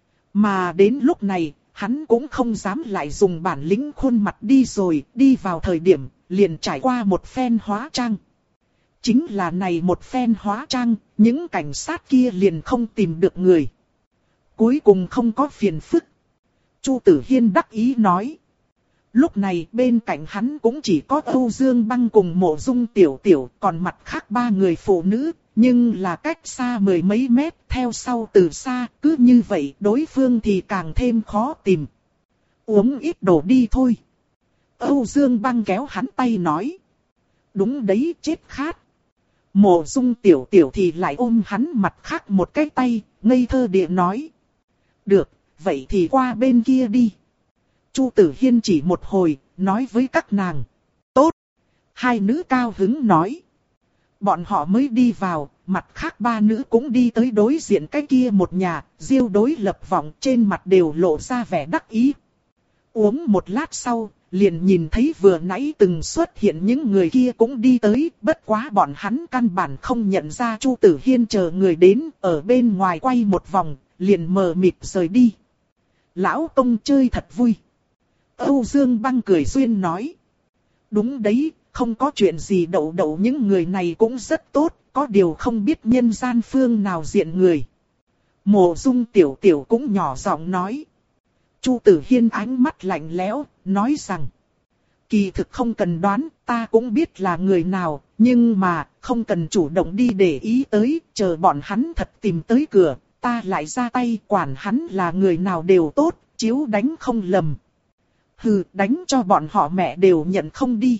Mà đến lúc này, hắn cũng không dám lại dùng bản lĩnh khuôn mặt đi rồi, đi vào thời điểm, liền trải qua một phen hóa trang. Chính là này một phen hóa trang, những cảnh sát kia liền không tìm được người. Cuối cùng không có phiền phức. Chu Tử Hiên đắc ý nói. Lúc này bên cạnh hắn cũng chỉ có Âu Dương Băng cùng Mộ Dung Tiểu Tiểu, còn mặt khác ba người phụ nữ, nhưng là cách xa mười mấy mét, theo sau từ xa, cứ như vậy đối phương thì càng thêm khó tìm. Uống ít đồ đi thôi. Âu Dương Băng kéo hắn tay nói. Đúng đấy, chết khát. Mộ Dung Tiểu Tiểu thì lại ôm hắn mặt khác một cái tay, ngây thơ địa nói. Được, vậy thì qua bên kia đi. Chu Tử Hiên chỉ một hồi, nói với các nàng. Tốt. Hai nữ cao hứng nói. Bọn họ mới đi vào, mặt khác ba nữ cũng đi tới đối diện cái kia một nhà, Diêu đối lập vọng trên mặt đều lộ ra vẻ đắc ý. Uống một lát sau, liền nhìn thấy vừa nãy từng xuất hiện những người kia cũng đi tới, bất quá bọn hắn căn bản không nhận ra Chu Tử Hiên chờ người đến, ở bên ngoài quay một vòng, liền mờ mịt rời đi. Lão công chơi thật vui. Âu Dương Băng cười duyên nói. Đúng đấy, không có chuyện gì đậu đậu những người này cũng rất tốt, có điều không biết nhân gian phương nào diện người. Mộ Dung Tiểu Tiểu cũng nhỏ giọng nói. Chu Tử Hiên ánh mắt lạnh lẽo, nói rằng. Kỳ thực không cần đoán, ta cũng biết là người nào, nhưng mà, không cần chủ động đi để ý tới, chờ bọn hắn thật tìm tới cửa, ta lại ra tay quản hắn là người nào đều tốt, chiếu đánh không lầm. Hừ, đánh cho bọn họ mẹ đều nhận không đi.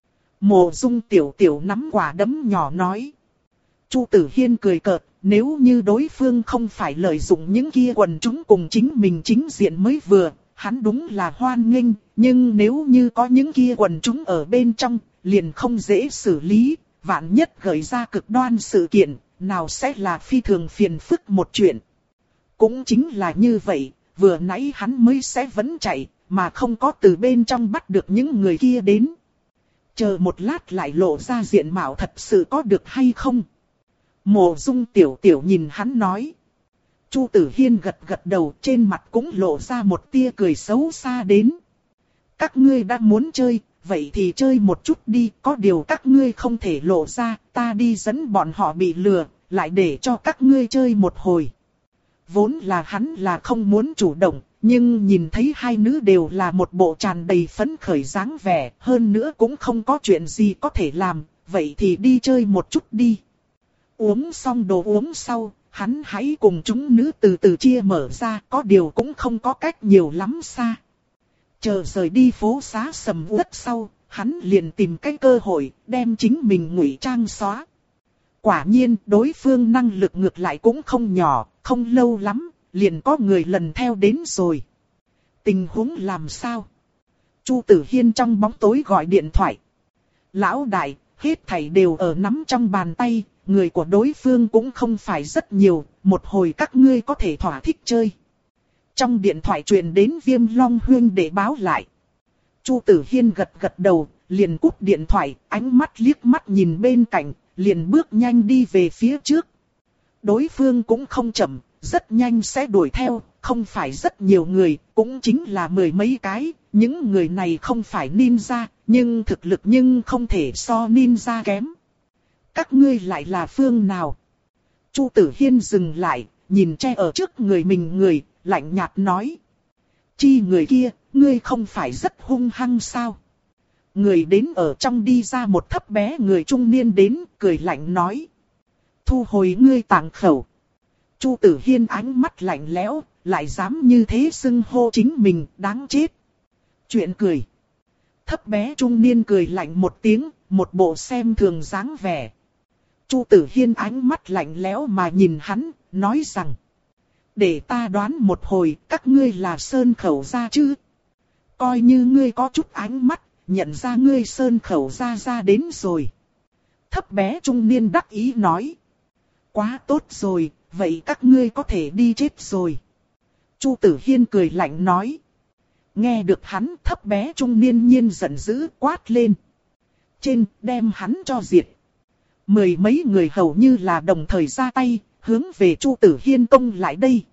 Mộ Dung Tiểu Tiểu nắm quả đấm nhỏ nói. Chu Tử Hiên cười cợt, nếu như đối phương không phải lợi dụng những kia quần chúng cùng chính mình chính diện mới vừa, hắn đúng là hoan nghênh, nhưng nếu như có những kia quần chúng ở bên trong, liền không dễ xử lý, vạn nhất gợi ra cực đoan sự kiện, nào sẽ là phi thường phiền phức một chuyện. Cũng chính là như vậy, vừa nãy hắn mới sẽ vẫn chạy, mà không có từ bên trong bắt được những người kia đến. Chờ một lát lại lộ ra diện mạo thật sự có được hay không? Mộ Dung Tiểu Tiểu nhìn hắn nói. Chu Tử Hiên gật gật đầu, trên mặt cũng lộ ra một tia cười xấu xa đến. Các ngươi đã muốn chơi, vậy thì chơi một chút đi, có điều các ngươi không thể lộ ra, ta đi dẫn bọn họ bị lừa, lại để cho các ngươi chơi một hồi. Vốn là hắn là không muốn chủ động, nhưng nhìn thấy hai nữ đều là một bộ tràn đầy phấn khởi dáng vẻ, hơn nữa cũng không có chuyện gì có thể làm, vậy thì đi chơi một chút đi. Uống xong đồ uống sau, hắn hãy cùng chúng nữ từ từ chia mở ra, có điều cũng không có cách nhiều lắm xa. Chờ rời đi phố xá sầm uất sau, hắn liền tìm cái cơ hội, đem chính mình ngụy trang xóa. Quả nhiên, đối phương năng lực ngược lại cũng không nhỏ, không lâu lắm, liền có người lần theo đến rồi. Tình huống làm sao? Chu Tử Hiên trong bóng tối gọi điện thoại. Lão đại, hết thảy đều ở nắm trong bàn tay, người của đối phương cũng không phải rất nhiều, một hồi các ngươi có thể thỏa thích chơi. Trong điện thoại truyền đến Viêm Long Huyên để báo lại. Chu Tử Hiên gật gật đầu, liền cúp điện thoại, ánh mắt liếc mắt nhìn bên cạnh, liền bước nhanh đi về phía trước. Đối phương cũng không chậm, rất nhanh sẽ đuổi theo, không phải rất nhiều người, cũng chính là mười mấy cái, những người này không phải ninja, nhưng thực lực nhưng không thể so ninja kém. Các ngươi lại là phương nào? Chu Tử Hiên dừng lại, nhìn che ở trước người mình người, lạnh nhạt nói. Chi người kia, ngươi không phải rất hung hăng sao? Người đến ở trong đi ra một thấp bé người trung niên đến, cười lạnh nói. Thu hồi ngươi tàng khẩu. Chu Tử Hiên ánh mắt lạnh lẽo, lại dám như thế xưng hô chính mình, đáng chết. Chuyện cười. Thấp bé trung niên cười lạnh một tiếng, một bộ xem thường dáng vẻ. Chu Tử Hiên ánh mắt lạnh lẽo mà nhìn hắn, nói rằng. Để ta đoán một hồi, các ngươi là Sơn Khẩu gia chứ? Coi như ngươi có chút ánh mắt, nhận ra ngươi Sơn Khẩu gia gia đến rồi. Thấp bé trung niên đắc ý nói. Quá tốt rồi, vậy các ngươi có thể đi chết rồi. Chu Tử Hiên cười lạnh nói. Nghe được hắn, thấp bé trung niên nhiên giận dữ quát lên. Trên, đem hắn cho diệt. Mười mấy người hầu như là đồng thời ra tay, hướng về Chu Tử Hiên công lại đây.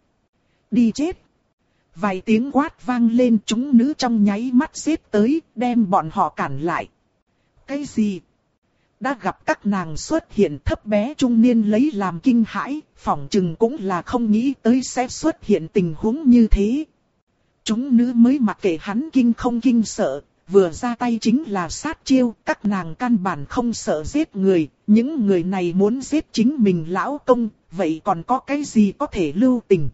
Đi chết. Vài tiếng quát vang lên, chúng nữ trong nháy mắt xếp tới, đem bọn họ cản lại. Cái gì? Đã gặp các nàng xuất hiện, thấp bé trung niên lấy làm kinh hãi, phỏng chừng cũng là không nghĩ tới sẽ xuất hiện tình huống như thế. Chúng nữ mới mặc kệ hắn kinh không kinh sợ, vừa ra tay chính là sát chiêu, các nàng căn bản không sợ giết người, những người này muốn giết chính mình lão công, vậy còn có cái gì có thể lưu tình.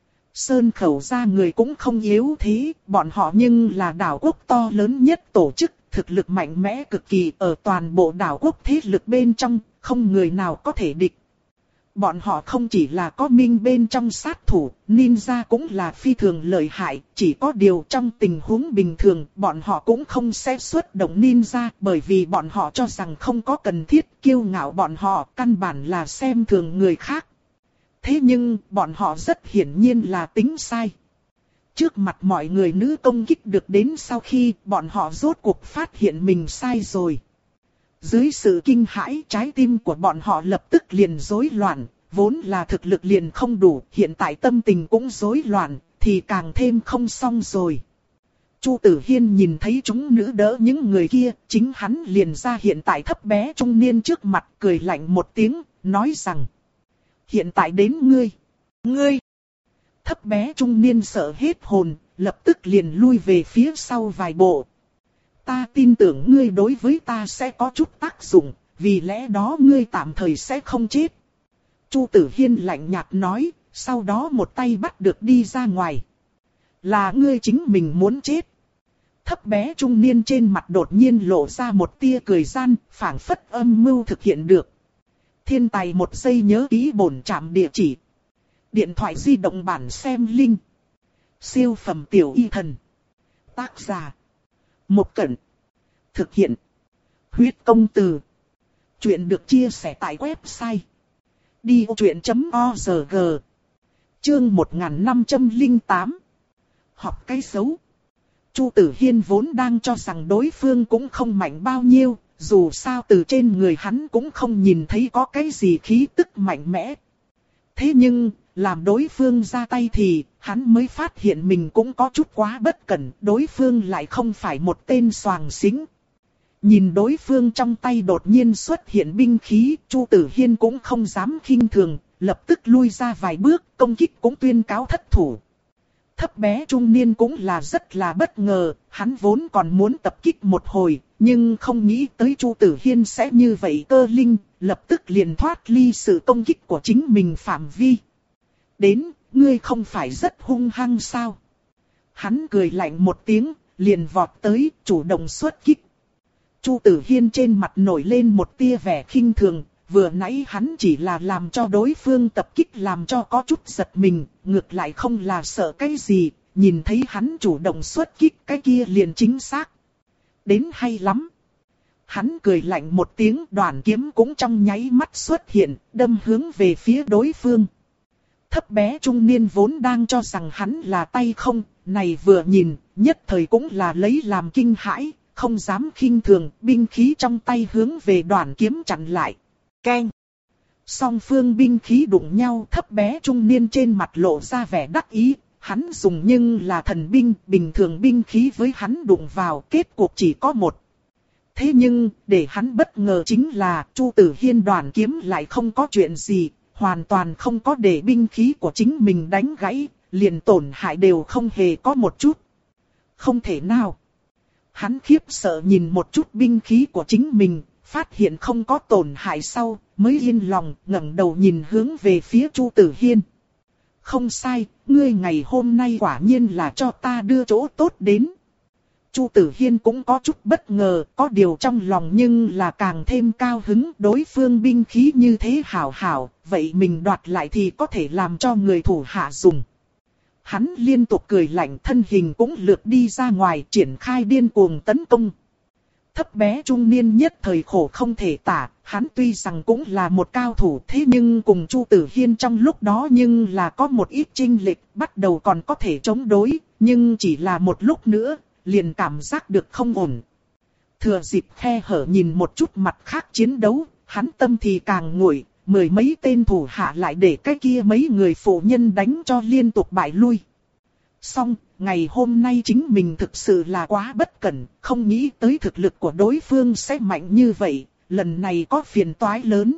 Sơn Khẩu gia người cũng không yếu thế, bọn họ nhưng là đảo quốc to lớn nhất tổ chức, thực lực mạnh mẽ cực kỳ, ở toàn bộ đảo quốc thế lực bên trong, không người nào có thể địch. Bọn họ không chỉ là có minh bên trong sát thủ, ninja cũng là phi thường lợi hại, chỉ có điều trong tình huống bình thường bọn họ cũng không sẽ xuất động ninja bởi vì bọn họ cho rằng không có cần thiết, kiêu ngạo bọn họ căn bản là xem thường người khác. Thế nhưng bọn họ rất hiển nhiên là tính sai. Trước mặt mọi người nữ công kích được đến sau khi bọn họ rốt cuộc phát hiện mình sai rồi. Dưới sự kinh hãi, trái tim của bọn họ lập tức liền rối loạn, vốn là thực lực liền không đủ, hiện tại tâm tình cũng rối loạn, thì càng thêm không xong rồi. Chu Tử Hiên nhìn thấy chúng nữ đỡ những người kia, chính hắn liền ra hiện tại thấp bé trung niên trước mặt, cười lạnh một tiếng, nói rằng: hiện tại đến ngươi. Ngươi! Thấp bé trung niên sợ hết hồn, lập tức liền lui về phía sau vài bộ. Ta tin tưởng ngươi đối với ta sẽ có chút tác dụng, vì lẽ đó ngươi tạm thời sẽ không chết. Chu Tử Hiên lạnh nhạt nói, sau đó một tay bắt được đi ra ngoài. Là ngươi chính mình muốn chết. Thấp bé trung niên trên mặt đột nhiên lộ ra một tia cười gian, phảng phất âm mưu thực hiện được. Thiên tài một giây nhớ ký bổn trạm địa chỉ. Điện thoại di động bản xem link. Siêu phẩm tiểu y thần. Tác giả: Một Cẩn. Thực hiện: Huyết Công Từ. Chuyện được chia sẻ tại website đi ô chuyện chấm org. Chương một nghìn năm trăm lẻ tám. Học cái xấu. Chu Tử Hiên vốn đang cho rằng đối phương cũng không mạnh bao nhiêu, dù sao từ trên người hắn cũng không nhìn thấy có cái gì khí tức mạnh mẽ. Thế nhưng, làm đối phương ra tay thì, hắn mới phát hiện mình cũng có chút quá bất cẩn, đối phương lại không phải một tên xoàng xính. Nhìn đối phương trong tay đột nhiên xuất hiện binh khí, Chu Tử Hiên cũng không dám khinh thường, lập tức lui ra vài bước, công kích cũng tuyên cáo thất thủ. Thấp bé trung niên cũng là rất là bất ngờ, hắn vốn còn muốn tập kích một hồi, nhưng không nghĩ tới Chu Tử Hiên sẽ như vậy cơ linh, lập tức liền thoát ly sự công kích của chính mình phạm vi. Đến, ngươi không phải rất hung hăng sao? Hắn cười lạnh một tiếng, liền vọt tới, chủ động xuất kích. Chu Tử Hiên trên mặt nổi lên một tia vẻ khinh thường, vừa nãy hắn chỉ là làm cho đối phương tập kích làm cho có chút giật mình, ngược lại không là sợ cái gì, nhìn thấy hắn chủ động xuất kích cái kia liền chính xác. Đến hay lắm. Hắn cười lạnh một tiếng, đoàn kiếm cũng trong nháy mắt xuất hiện, đâm hướng về phía đối phương. Thấp bé trung niên vốn đang cho rằng hắn là tay không, này vừa nhìn, nhất thời cũng là lấy làm kinh hãi, không dám khinh thường, binh khí trong tay hướng về đoàn kiếm chặn lại. Keng! Song phương binh khí đụng nhau, thấp bé trung niên trên mặt lộ ra vẻ đắc ý, hắn dùng nhưng là thần binh, bình thường binh khí với hắn đụng vào, kết cuộc chỉ có một. Thế nhưng, để hắn bất ngờ chính là, Chu Tử Hiên đoàn kiếm lại không có chuyện gì, hoàn toàn không có để binh khí của chính mình đánh gãy, liền tổn hại đều không hề có một chút. Không thể nào. Hắn khiếp sợ nhìn một chút binh khí của chính mình, phát hiện không có tổn hại sau, mới yên lòng ngẩng đầu nhìn hướng về phía Chu Tử Hiên. Không sai, ngươi ngày hôm nay quả nhiên là cho ta đưa chỗ tốt đến. Chu Tử Hiên cũng có chút bất ngờ, có điều trong lòng nhưng là càng thêm cao hứng, đối phương binh khí như thế hảo hảo, vậy mình đoạt lại thì có thể làm cho người thủ hạ dùng. Hắn liên tục cười lạnh, thân hình cũng lược đi ra ngoài, triển khai điên cuồng tấn công. Thấp bé trung niên nhất thời khổ không thể tả, hắn tuy rằng cũng là một cao thủ, thế nhưng cùng Chu Tử Hiên trong lúc đó nhưng là có một ít chênh lệch, bắt đầu còn có thể chống đối, nhưng chỉ là một lúc nữa, liền cảm giác được không ổn. Thừa dịp khe hở nhìn một chút mặt khác chiến đấu, hắn tâm thì càng nguội, mười mấy tên thủ hạ lại để cái kia mấy người phụ nhân đánh cho liên tục bại lui. Xong, ngày hôm nay chính mình thực sự là quá bất cẩn, không nghĩ tới thực lực của đối phương sẽ mạnh như vậy, lần này có phiền toái lớn.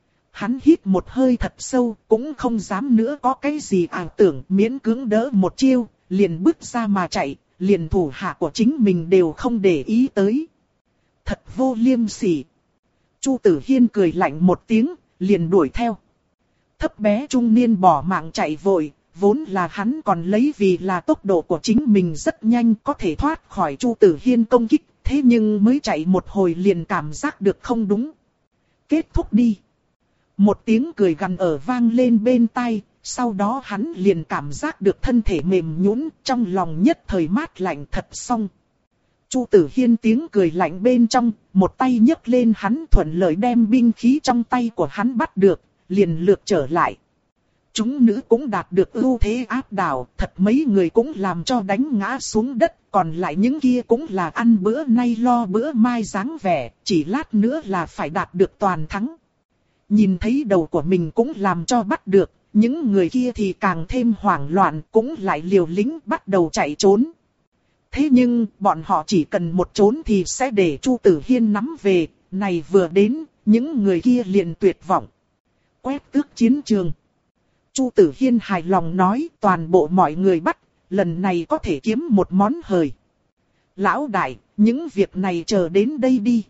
Hắn hít một hơi thật sâu, cũng không dám nữa có cái gì ảo tưởng, miễn cưỡng đỡ một chiêu, liền bước ra mà chạy, liền thủ hạ của chính mình đều không để ý tới. Thật vô liêm sỉ. Chu Tử Hiên cười lạnh một tiếng, liền đuổi theo. Thấp bé trung niên bỏ mạng chạy vội, vốn là hắn còn lấy vì là tốc độ của chính mình rất nhanh có thể thoát khỏi Chu Tử Hiên công kích, thế nhưng mới chạy một hồi liền cảm giác được không đúng. Kết thúc đi. Một tiếng cười gằn ở vang lên bên tai, sau đó hắn liền cảm giác được thân thể mềm nhũn, trong lòng nhất thời mát lạnh thật xong. Chu Tử Hiên tiếng cười lạnh bên trong, một tay nhấc lên hắn thuận lợi đem binh khí trong tay của hắn bắt được, liền lược trở lại. Chúng nữ cũng đạt được ưu thế áp đảo, thật mấy người cũng làm cho đánh ngã xuống đất, còn lại những kia cũng là ăn bữa nay lo bữa mai dáng vẻ, chỉ lát nữa là phải đạt được toàn thắng. Nhìn thấy đầu của mình cũng làm cho bắt được, những người kia thì càng thêm hoảng loạn, cũng lại liều lĩnh bắt đầu chạy trốn. Thế nhưng, bọn họ chỉ cần một trốn thì sẽ để Chu Tử Hiên nắm về, này vừa đến, những người kia liền tuyệt vọng. Quét tước chiến trường. Chu Tử Hiên hài lòng nói, toàn bộ mọi người bắt, lần này có thể kiếm một món hời. Lão đại, những việc này chờ đến đây đi.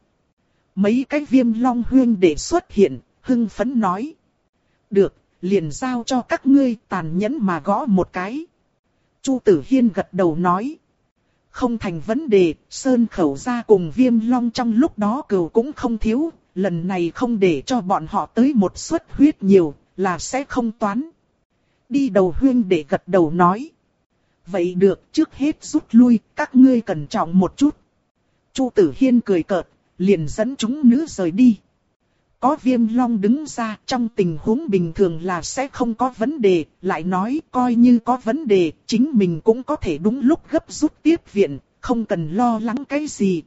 Mấy cái Viêm Long huyên để xuất hiện, hưng phấn nói. Được, liền giao cho các ngươi, tàn nhẫn mà gõ một cái. Chu Tử Hiên gật đầu nói. Không thành vấn đề, Sơn Khẩu ra cùng Viêm Long trong lúc đó cừu cũng không thiếu, lần này không để cho bọn họ tới một suất huyết nhiều, là sẽ không toán. Đi đầu huyên để gật đầu nói. Vậy được, trước hết rút lui, các ngươi cẩn trọng một chút. Chu Tử Hiên cười cợt, liền dẫn chúng nữ rời đi. Có Viêm Long đứng ra, trong tình huống bình thường là sẽ không có vấn đề, lại nói coi như có vấn đề, chính mình cũng có thể đúng lúc gấp rút tiếp viện, không cần lo lắng cái gì.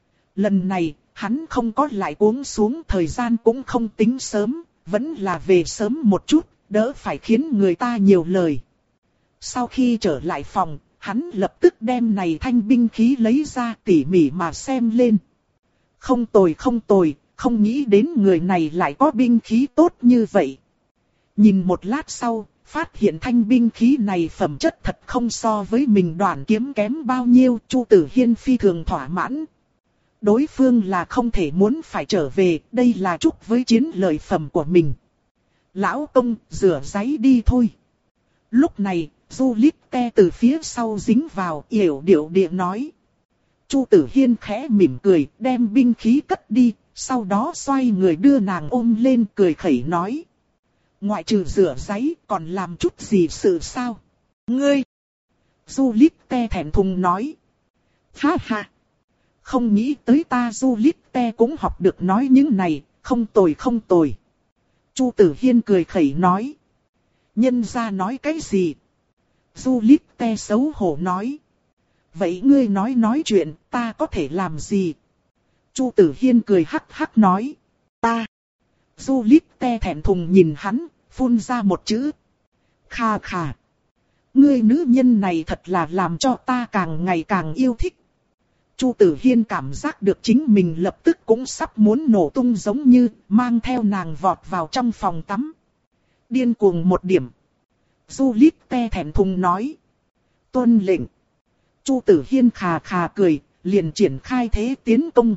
Lần này, hắn không có lại uống xuống, thời gian cũng không tính sớm, vẫn là về sớm một chút, đỡ phải khiến người ta nhiều lời. Sau khi trở lại phòng, hắn lập tức đem này thanh binh khí lấy ra tỉ mỉ mà xem lên. Không tồi không tồi, không nghĩ đến người này lại có binh khí tốt như vậy. Nhìn một lát sau, phát hiện thanh binh khí này phẩm chất thật không so với mình đoạn kiếm kém bao nhiêu. Chu Tử Hiên phi thường thỏa mãn. Đối phương là không thể muốn phải trở về, đây là chúc với chiến lợi phẩm của mình. Lão công, rửa giấy đi thôi. Lúc này, Du Lít Te từ phía sau dính vào, yểu điệu địa nói. Chu Tử Hiên khẽ mỉm cười, đem binh khí cất đi, sau đó xoay người đưa nàng ôm lên cười khẩy nói. Ngoại trừ rửa giấy, còn làm chút gì sự sao? Ngươi! Du Lít Te thẹn thùng nói. Ha ha! Không nghĩ tới ta Du Lít Te cũng học được nói những này, không tồi không tồi. Chu Tử Hiên cười khẩy nói. Nhân ra nói cái gì? Du Lít Te xấu hổ nói. Vậy ngươi nói nói chuyện, ta có thể làm gì? Chu Tử Hiên cười hắc hắc nói. Ta. Du Lít Te thẹn thùng nhìn hắn, phun ra một chữ. Kha kha. Ngươi nữ nhân này thật là làm cho ta càng ngày càng yêu thích. Chu Tử Hiên cảm giác được chính mình lập tức cũng sắp muốn nổ tung giống như mang theo nàng vọt vào trong phòng tắm. Điên cuồng một điểm. Du Lít Te thẹn thùng nói. Tuân lệnh. Chu Tử Hiên khà khà cười, liền triển khai thế tiến công.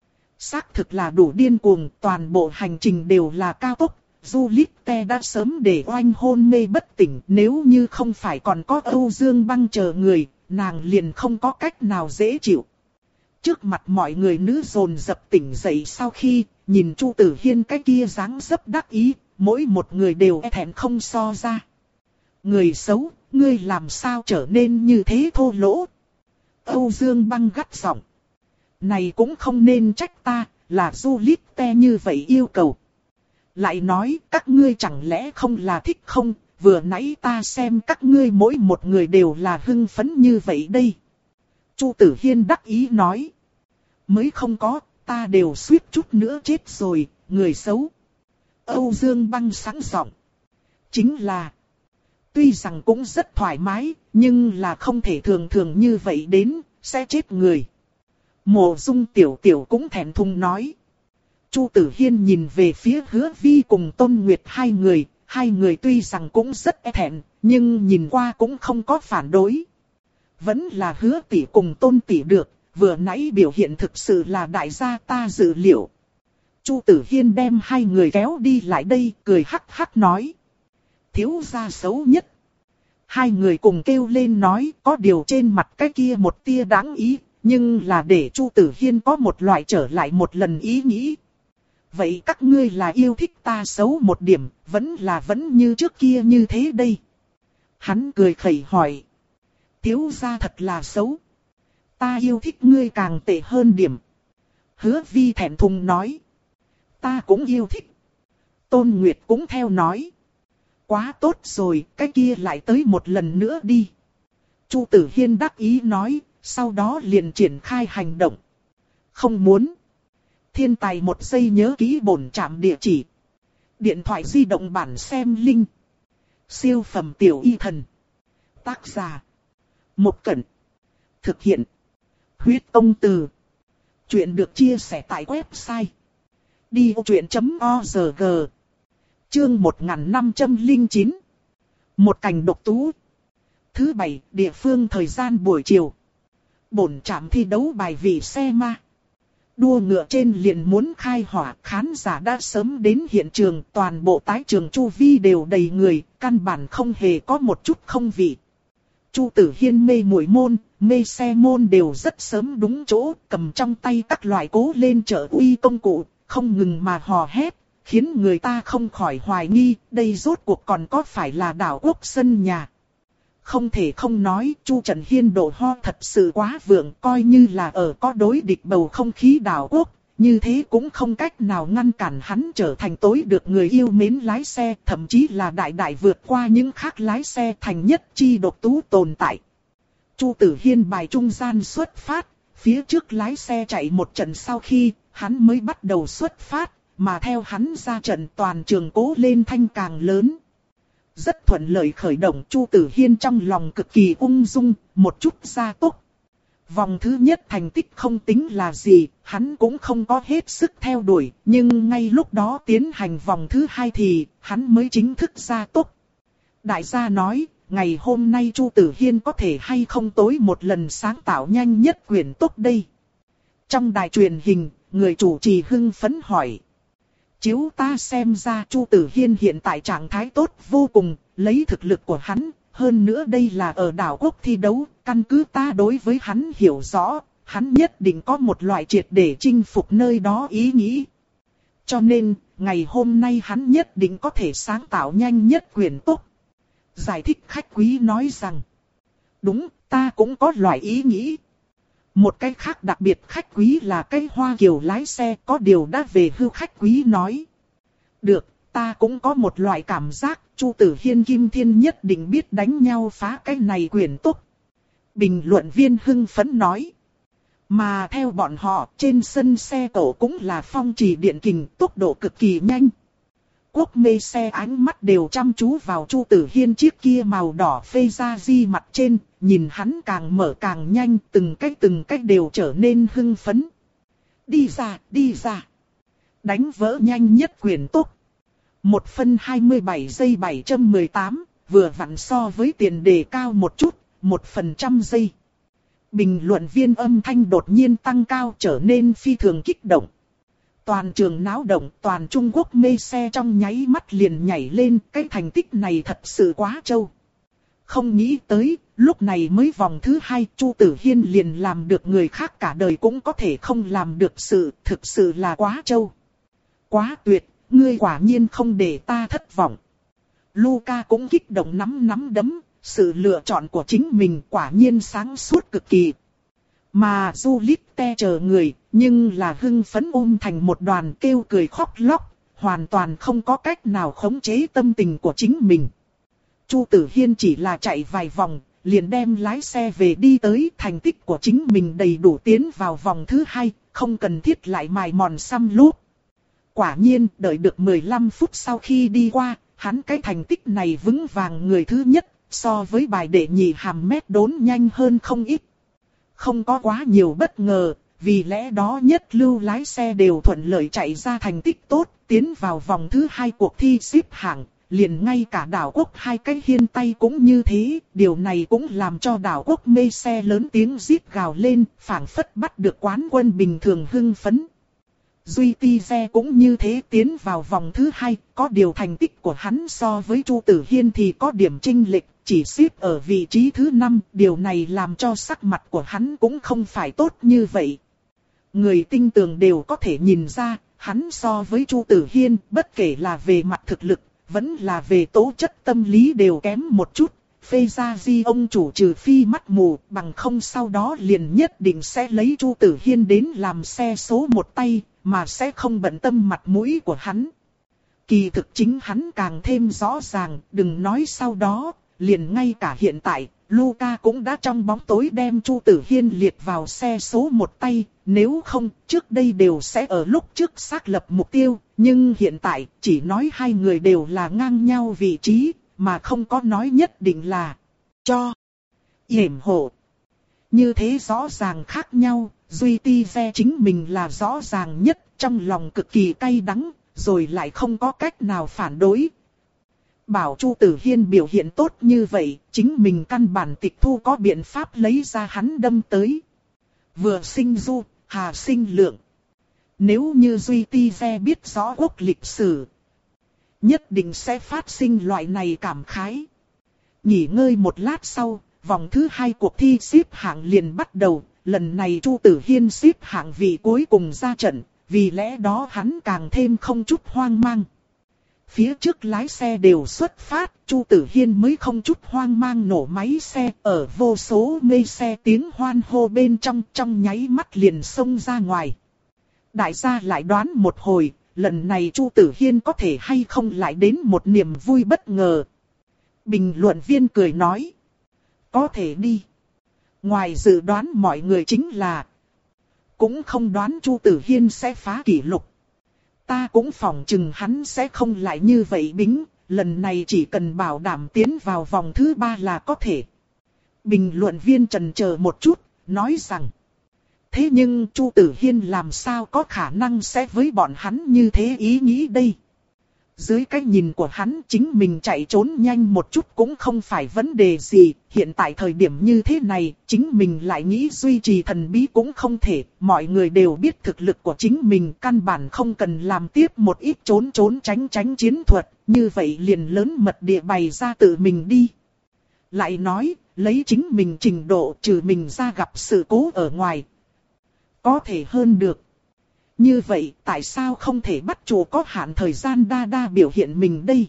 Xác thực là đủ điên cuồng, toàn bộ hành trình đều là cao tốc. Du Lít Te đã sớm để oanh hôn mê bất tỉnh, nếu như không phải còn có Âu Dương Băng chờ người, nàng liền không có cách nào dễ chịu. Trước mặt mọi người nữ dồn dập tỉnh dậy sau khi nhìn Chu Tử Hiên cái kia dáng dấp đắc ý, mỗi một người đều e thẹn không so ra. Người xấu, ngươi làm sao trở nên như thế thô lỗ? Âu Dương Băng gắt giọng. Này cũng không nên trách ta, là Du Lít Te như vậy yêu cầu. Lại nói, các ngươi chẳng lẽ không là thích không, vừa nãy ta xem các ngươi mỗi một người đều là hưng phấn như vậy đây. Chu Tử Hiên đắc ý nói. Mới không có, ta đều suýt chút nữa chết rồi, người xấu. Âu Dương Băng sẵn giọng. Chính là, tuy rằng cũng rất thoải mái, nhưng là không thể thường thường như vậy đến, sẽ chết người. Mộ Dung Tiểu Tiểu cũng thẹn thùng nói. Chu Tử Hiên nhìn về phía Hứa Vi cùng Tôn Nguyệt hai người, hai người tuy rằng cũng rất e thẹn, nhưng nhìn qua cũng không có phản đối. Vẫn là Hứa tỷ cùng Tôn tỷ được, vừa nãy biểu hiện thực sự là đại gia ta dự liệu. Chu Tử Hiên đem hai người kéo đi lại đây, cười hắc hắc nói. Thiếu gia xấu nhất. Hai người cùng kêu lên nói, có điều trên mặt cái kia một tia đáng ý, nhưng là để Chu Tử Hiên có một loại trở lại một lần ý nghĩ. vậy các ngươi là yêu thích ta xấu một điểm, vẫn là vẫn như trước kia như thế đây. Hắn cười khẩy hỏi. Thiếu gia thật là xấu. Ta yêu thích ngươi càng tệ hơn điểm. Hứa Vi thẹn thùng nói. Ta cũng yêu thích. Tôn Nguyệt cũng theo nói. Quá tốt rồi, cái kia lại tới một lần nữa đi. Chu Tử Hiên đắc ý nói, sau đó liền triển khai hành động. Không muốn. Thiên tài một giây nhớ kỹ bổn trạm địa chỉ. Điện thoại di động bản xem link. Siêu phẩm tiểu y thần. Tác giả. Một Cẩn. Thực hiện. Huyết Công Từ. Chuyện được chia sẻ tại website. đi ô chuyện chấm org. Chương một nghìn năm trăm lẻ chín. Một cảnh độc tú. Thứ bảy, địa phương thời gian buổi chiều. Bổn trạm thi đấu bài vị xe ma. Đua ngựa trên liền muốn khai hỏa, khán giả đã sớm đến hiện trường, toàn bộ tái trường chu vi đều đầy người, căn bản không hề có một chút không vị. Chu Tử Hiên mê muội môn, mê xe môn đều rất sớm đúng chỗ, cầm trong tay các loại cố lên trợ uy công cụ, không ngừng mà hò hét, khiến người ta không khỏi hoài nghi, đây rốt cuộc còn có phải là đảo quốc sân nhà. Không thể không nói, Chu Trần Hiên độ ho thật sự quá vượng, coi như là ở có đối địch bầu không khí đảo quốc, như thế cũng không cách nào ngăn cản hắn trở thành tối được người yêu mến lái xe, thậm chí là đại đại vượt qua những khác lái xe thành nhất chi độc tú tồn tại. Chu Tử Hiên bài trung gian xuất phát, phía trước lái xe chạy một trận sau khi, hắn mới bắt đầu xuất phát, mà theo hắn ra trận toàn trường cố lên thanh càng lớn. Rất thuận lợi khởi động, Chu Tử Hiên trong lòng cực kỳ ung dung, một chút gia tốc. Vòng thứ nhất thành tích không tính là gì, hắn cũng không có hết sức theo đuổi, nhưng ngay lúc đó tiến hành vòng thứ hai thì hắn mới chính thức gia tốc. Đại gia nói, ngày hôm nay Chu Tử Hiên có thể hay không tối một lần sáng tạo nhanh nhất quyển tốc đây. Trong đài truyền hình, người chủ trì hưng phấn hỏi. Chiếu ta xem ra Chu Tử Hiên hiện tại trạng thái tốt vô cùng, lấy thực lực của hắn, hơn nữa đây là ở đảo quốc thi đấu, căn cứ ta đối với hắn hiểu rõ, hắn nhất định có một loại triệt để chinh phục nơi đó ý nghĩ. Cho nên, ngày hôm nay hắn nhất định có thể sáng tạo nhanh nhất quyển tốc. Giải thích khách quý nói rằng, đúng, ta cũng có loại ý nghĩ. Một cái khác đặc biệt khách quý là cái Hoa Kiều lái xe, có điều đã về hưu khách quý nói. Được, ta cũng có một loại cảm giác, Chu Tử Hiên Kim Thiên nhất định biết đánh nhau phá cái này quyển tốc. Bình luận viên hưng phấn nói. Mà theo bọn họ, trên sân xe cổ cũng là phong trì điện kình, tốc độ cực kỳ nhanh. Quốc mê xe ánh mắt đều chăm chú vào Chu Tử Hiên chiếc kia màu đỏ phê ra di mặt trên, nhìn hắn càng mở càng nhanh, từng cách từng cách đều trở nên hưng phấn. Đi ra, đi ra. Đánh vỡ nhanh nhất quyển tốc. Một phân hai mươi bảy giây bảy trăm mười tám, vừa vặn so với tiền đề cao một chút, một phần trăm giây. Bình luận viên âm thanh đột nhiên tăng cao trở nên phi thường kích động. Toàn trường náo động, toàn Trung Quốc mê xe trong nháy mắt liền nhảy lên, cái thành tích này thật sự quá trâu. Không nghĩ tới, lúc này mới vòng thứ hai, Chu Tử Hiên liền làm được người khác cả đời cũng có thể không làm được sự, thực sự là quá trâu. Quá tuyệt, ngươi quả nhiên không để ta thất vọng. Luca cũng kích động nắm nắm đấm, sự lựa chọn của chính mình quả nhiên sáng suốt cực kỳ. Mà Juliette chờ người, nhưng là hưng phấn ôm thành một đoàn kêu cười khóc lóc, hoàn toàn không có cách nào khống chế tâm tình của chính mình. Chu Tử Hiên chỉ là chạy vài vòng, liền đem lái xe về đi tới, thành tích của chính mình đầy đủ tiến vào vòng thứ hai, không cần thiết lại mài mòn xăm lúp. Quả nhiên, đợi được mười lăm phút sau khi đi qua, hắn cái thành tích này vững vàng người thứ nhất, so với bài đệ nhì hàm mét đốn nhanh hơn không ít. Không có quá nhiều bất ngờ, vì lẽ đó nhất lưu lái xe đều thuận lợi chạy ra thành tích tốt, tiến vào vòng thứ hai cuộc thi xếp hạng, liền ngay cả đảo quốc hai cái hiên tay cũng như thế, điều này cũng làm cho đảo quốc mê xe lớn tiếng rít gào lên, phảng phất bắt được quán quân bình thường hưng phấn. Duy Ti Xe cũng như thế tiến vào vòng thứ hai, có điều thành tích của hắn so với Chu Tử Hiên thì có điểm chênh lệch, chỉ xếp ở vị trí thứ năm, điều này làm cho sắc mặt của hắn cũng không phải tốt như vậy. Người tinh tường đều có thể nhìn ra, hắn so với Chu Tử Hiên, bất kể là về mặt thực lực, vẫn là về tố chất tâm lý đều kém một chút. Phê Gia Di ông chủ trừ phi mắt mù, bằng không sau đó liền nhất định sẽ lấy Chu Tử Hiên đến làm xe số một tay, mà sẽ không bận tâm mặt mũi của hắn. Kỳ thực chính hắn càng thêm rõ ràng, đừng nói sau đó, liền ngay cả hiện tại, Luca cũng đã trong bóng tối đem Chu Tử Hiên liệt vào xe số một tay, nếu không, trước đây đều sẽ ở lúc trước xác lập mục tiêu, nhưng hiện tại, chỉ nói hai người đều là ngang nhau vị trí, mà không có nói nhất định là cho yểm hộ. Như thế rõ ràng khác nhau, Duy Ti Ve chính mình là rõ ràng nhất, trong lòng cực kỳ cay đắng, rồi lại không có cách nào phản đối. Bảo Chu Tử Hiên biểu hiện tốt như vậy, chính mình căn bản tịch thu có biện pháp lấy ra hắn đâm tới. Vừa sinh du, hà sinh lượng. Nếu như Duy Ti Ve biết rõ quốc lịch sử, nhất định sẽ phát sinh loại này cảm khái. Nghỉ ngơi một lát sau, vòng thứ hai cuộc thi xếp hạng liền bắt đầu. Lần này Chu Tử Hiên xếp hạng vị cuối cùng ra trận, vì lẽ đó hắn càng thêm không chút hoang mang. Phía trước lái xe đều xuất phát, Chu Tử Hiên mới không chút hoang mang nổ máy xe, ở vô số mê xe tiếng hoan hô bên trong, trong nháy mắt liền xông ra ngoài. Đại gia lại đoán một hồi, lần này Chu Tử Hiên có thể hay không lại đến một niềm vui bất ngờ. Bình luận viên cười nói, có thể đi. Ngoài dự đoán mọi người chính là, cũng không đoán Chu Tử Hiên sẽ phá kỷ lục. Ta cũng phỏng chừng hắn sẽ không lại như vậy bính, lần này chỉ cần bảo đảm tiến vào vòng thứ ba là có thể. Bình luận viên chần chờ một chút, nói rằng, thế nhưng Chu Tử Hiên làm sao có khả năng sẽ với bọn hắn như thế ý nghĩ đây? Dưới cái nhìn của hắn, chính mình chạy trốn nhanh một chút cũng không phải vấn đề gì, hiện tại thời điểm như thế này, chính mình lại nghĩ duy trì thần bí cũng không thể, mọi người đều biết thực lực của chính mình, căn bản không cần làm tiếp một ít trốn trốn tránh tránh chiến thuật, như vậy liền lớn mật địa bày ra tự mình đi. Lại nói, lấy chính mình trình độ trừ mình ra gặp sự cố ở ngoài, có thể hơn được. Như vậy tại sao không thể bắt chủ có hạn thời gian đa đa biểu hiện mình đây?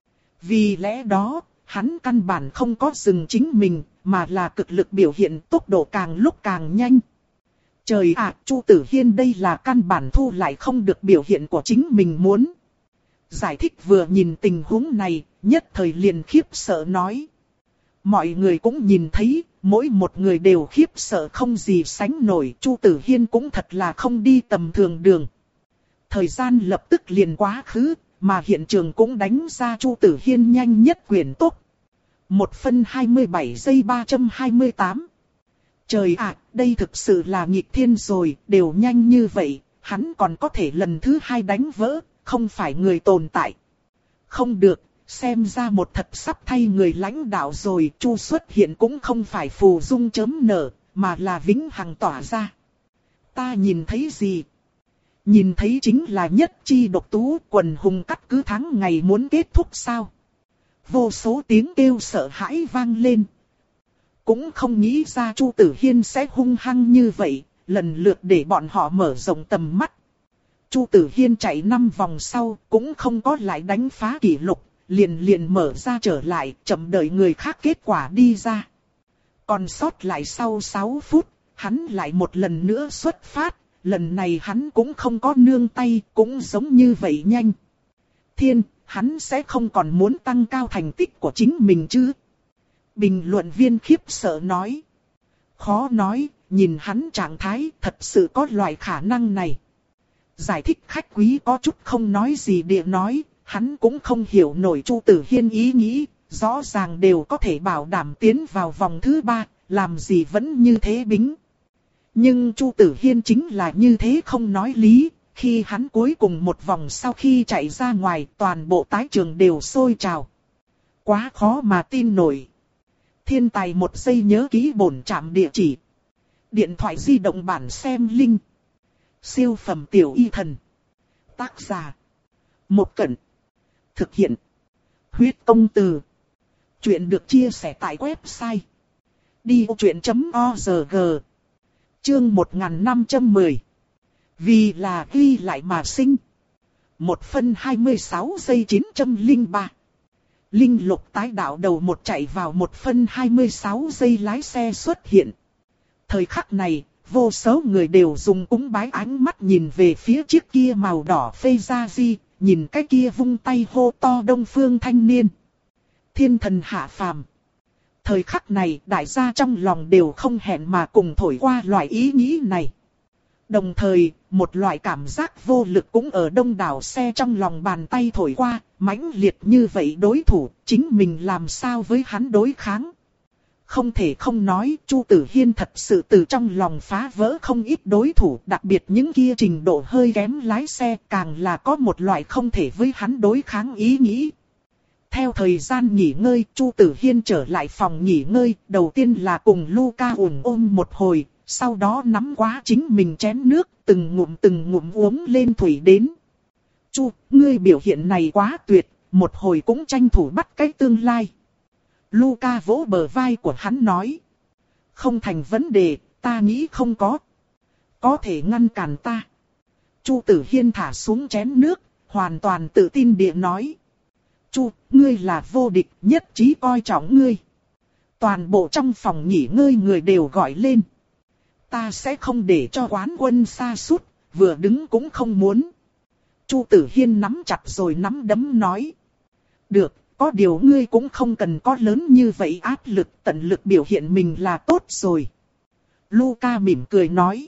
Vì lẽ đó, hắn căn bản không có dừng chính mình, mà là cực lực biểu hiện tốc độ càng lúc càng nhanh. Trời ạ, Chu Tử Hiên đây là căn bản thu lại không được biểu hiện của chính mình muốn. Giải thích vừa nhìn tình huống này, nhất thời liền khiếp sợ nói. Mọi người cũng nhìn thấy, mỗi một người đều khiếp sợ không gì sánh nổi. Chu Tử Hiên cũng thật là không đi tầm thường đường. Thời gian lập tức liền quá khứ, mà hiện trường cũng đánh ra Chu Tử Hiên nhanh nhất quyền tốc. một phân hai mươi bảy giây ba trăm hai mươi tám. Trời ạ, đây thực sự là nghịch thiên rồi, đều nhanh như vậy, hắn còn có thể lần thứ hai đánh vỡ, không phải người tồn tại. Không được. Xem ra một thật sắp thay người lãnh đạo rồi, Chu xuất hiện cũng không phải phù dung chớm nở, mà là vĩnh hằng tỏa ra. Ta nhìn thấy gì? Nhìn thấy chính là nhất chi độc tú, quần hùng cắt cứ tháng ngày muốn kết thúc sao? Vô số tiếng kêu sợ hãi vang lên. Cũng không nghĩ ra Chu Tử Hiên sẽ hung hăng như vậy, lần lượt để bọn họ mở rộng tầm mắt. Chu Tử Hiên chạy năm vòng sau, cũng không có lại đánh phá kỷ lục. Liền liền mở ra trở lại, chậm đợi người khác kết quả đi ra. Còn sót lại sau sáu phút, hắn lại một lần nữa xuất phát, lần này hắn cũng không có nương tay, cũng giống như vậy nhanh. Thiên, hắn sẽ không còn muốn tăng cao thành tích của chính mình chứ? Bình luận viên khiếp sợ nói. Khó nói, nhìn hắn trạng thái, thật sự có loại khả năng này. Giải thích khách quý có chút không nói gì địa nói. Hắn cũng không hiểu nổi Chu Tử Hiên ý nghĩ, rõ ràng đều có thể bảo đảm tiến vào vòng thứ ba, làm gì vẫn như thế bính. Nhưng Chu Tử Hiên chính là như thế không nói lý, khi hắn cuối cùng một vòng sau khi chạy ra ngoài, toàn bộ tái trường đều sôi trào. Quá khó mà tin nổi. Thiên tài một giây nhớ ký bổn trạm địa chỉ. Điện thoại di động bản xem link. Siêu phẩm tiểu y thần. Tác giả. Một Cẩn. Thực hiện. Huyết công từ. Chuyện được chia sẻ tại website. đi ô chuyện chấm org. Chương một nghìn năm trăm mười. Vì là ghi lại mà sinh. Một phân hai mươi sáu giây chín trăm lẻ ba. Linh lục tái đạo đầu một chạy vào một phân hai mươi sáu giây lái xe xuất hiện. Thời khắc này, vô số người đều dùng cúng bái ánh mắt nhìn về phía chiếc kia màu đỏ phê ra di, nhìn cái kia vung tay hô to Đông Phương thanh niên. Thiên thần hạ phàm. Thời khắc này đại gia trong lòng đều không hẹn mà cùng thổi qua loại ý nghĩ này. Đồng thời, một loại cảm giác vô lực cũng ở đông đảo xe trong lòng bàn tay thổi qua, mãnh liệt như vậy đối thủ, chính mình làm sao với hắn đối kháng. Không thể không nói, Chu Tử Hiên thật sự từ trong lòng phá vỡ không ít đối thủ, đặc biệt những kia trình độ hơi kém lái xe càng là có một loại không thể với hắn đối kháng ý nghĩ. Theo thời gian nghỉ ngơi, Chu Tử Hiên trở lại phòng nghỉ ngơi, đầu tiên là cùng Luca ủng ôm một hồi, sau đó nắm quá chính mình chén nước, từng ngụm từng ngụm uống lên thủy đến. Chu, ngươi biểu hiện này quá tuyệt, một hồi cũng tranh thủ bắt cái tương lai. Luca vỗ bờ vai của hắn nói. Không thành vấn đề, ta nghĩ không có. Có thể ngăn cản ta. Chu Tử Hiên thả xuống chén nước, hoàn toàn tự tin địa nói. Chu, ngươi là vô địch, nhất trí coi trọng ngươi. Toàn bộ trong phòng nghỉ ngơi người đều gọi lên. Ta sẽ không để cho quán quân sa sút, vừa đứng cũng không muốn. Chu Tử Hiên nắm chặt rồi nắm đấm nói. Được, có điều ngươi cũng không cần có lớn như vậy áp lực, tận lực biểu hiện mình là tốt rồi. Luca mỉm cười nói.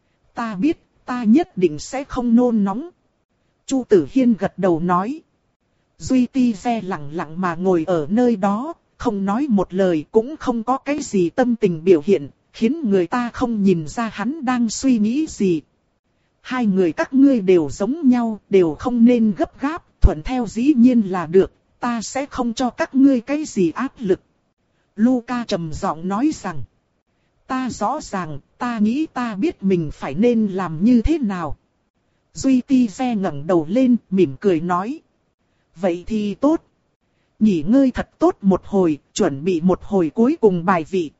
Ta biết, ta nhất định sẽ không nôn nóng. Chu Tử Hiên gật đầu nói. Duy Ti Ve lặng lặng mà ngồi ở nơi đó, không nói một lời cũng không có cái gì tâm tình biểu hiện, khiến người ta không nhìn ra hắn đang suy nghĩ gì. Hai người các ngươi đều giống nhau, đều không nên gấp gáp, thuận theo dĩ nhiên là được, ta sẽ không cho các ngươi cái gì áp lực. Luca trầm giọng nói rằng, ta rõ ràng, ta nghĩ ta biết mình phải nên làm như thế nào. Duy Ti Ve ngẩng đầu lên, mỉm cười nói. Vậy thì tốt. Nghỉ ngơi thật tốt một hồi, chuẩn bị một hồi cuối cùng bài vị.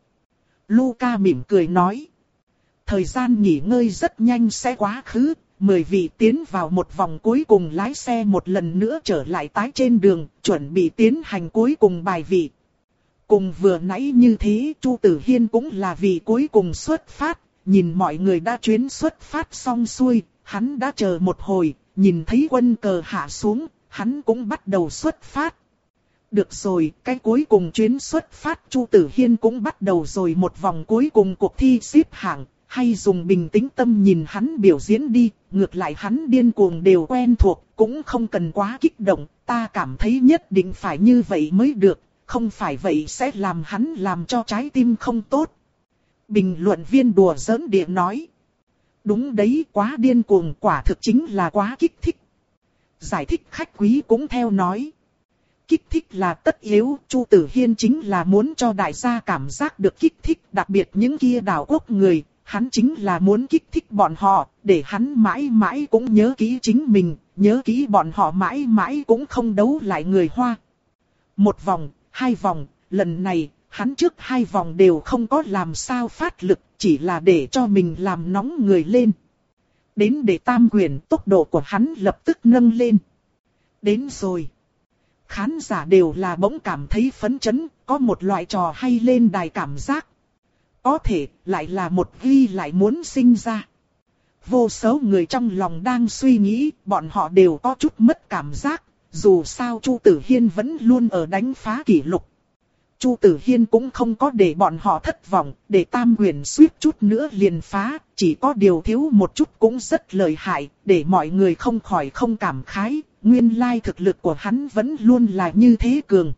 Luca mỉm cười nói. Thời gian nghỉ ngơi rất nhanh sẽ quá khứ, mười vị tiến vào một vòng cuối cùng lái xe một lần nữa trở lại tái trên đường, chuẩn bị tiến hành cuối cùng bài vị. Cùng vừa nãy như thế, Chu Tử Hiên cũng là vị cuối cùng xuất phát, nhìn mọi người đã chuyến xuất phát xong xuôi, hắn đã chờ một hồi, nhìn thấy quân cờ hạ xuống, hắn cũng bắt đầu xuất phát. Được rồi, cái cuối cùng chuyến xuất phát Chu Tử Hiên cũng bắt đầu rồi một vòng cuối cùng cuộc thi xếp hạng, hay dùng bình tĩnh tâm nhìn hắn biểu diễn đi, ngược lại hắn điên cuồng đều quen thuộc, cũng không cần quá kích động, ta cảm thấy nhất định phải như vậy mới được, không phải vậy sẽ làm hắn làm cho trái tim không tốt. Bình luận viên đùa giỡn địa nói. Đúng đấy, quá điên cuồng, quả thực chính là quá kích thích. Giải thích khách quý cũng theo nói. Kích thích là tất yếu, Chu Tử Hiên chính là muốn cho đại gia cảm giác được kích thích, đặc biệt những kia đảo quốc người, hắn chính là muốn kích thích bọn họ, để hắn mãi mãi cũng nhớ kỹ chính mình, nhớ kỹ bọn họ mãi mãi cũng không đấu lại người Hoa. Một vòng, hai vòng, lần này, hắn trước hai vòng đều không có làm sao phát lực, chỉ là để cho mình làm nóng người lên. Đến để tam quyền, tốc độ của hắn lập tức nâng lên. Đến rồi. Khán giả đều là bỗng cảm thấy phấn chấn, có một loại trò hay lên đài cảm giác. Có thể, lại là một ghi lại muốn sinh ra. Vô số người trong lòng đang suy nghĩ, bọn họ đều có chút mất cảm giác, dù sao Chu Tử Hiên vẫn luôn ở đánh phá kỷ lục. Chu Tử Hiên cũng không có để bọn họ thất vọng, để tam quyền suýt chút nữa liền phá, chỉ có điều thiếu một chút cũng rất lợi hại, để mọi người không khỏi không cảm khái, nguyên lai thực lực của hắn vẫn luôn là như thế cường.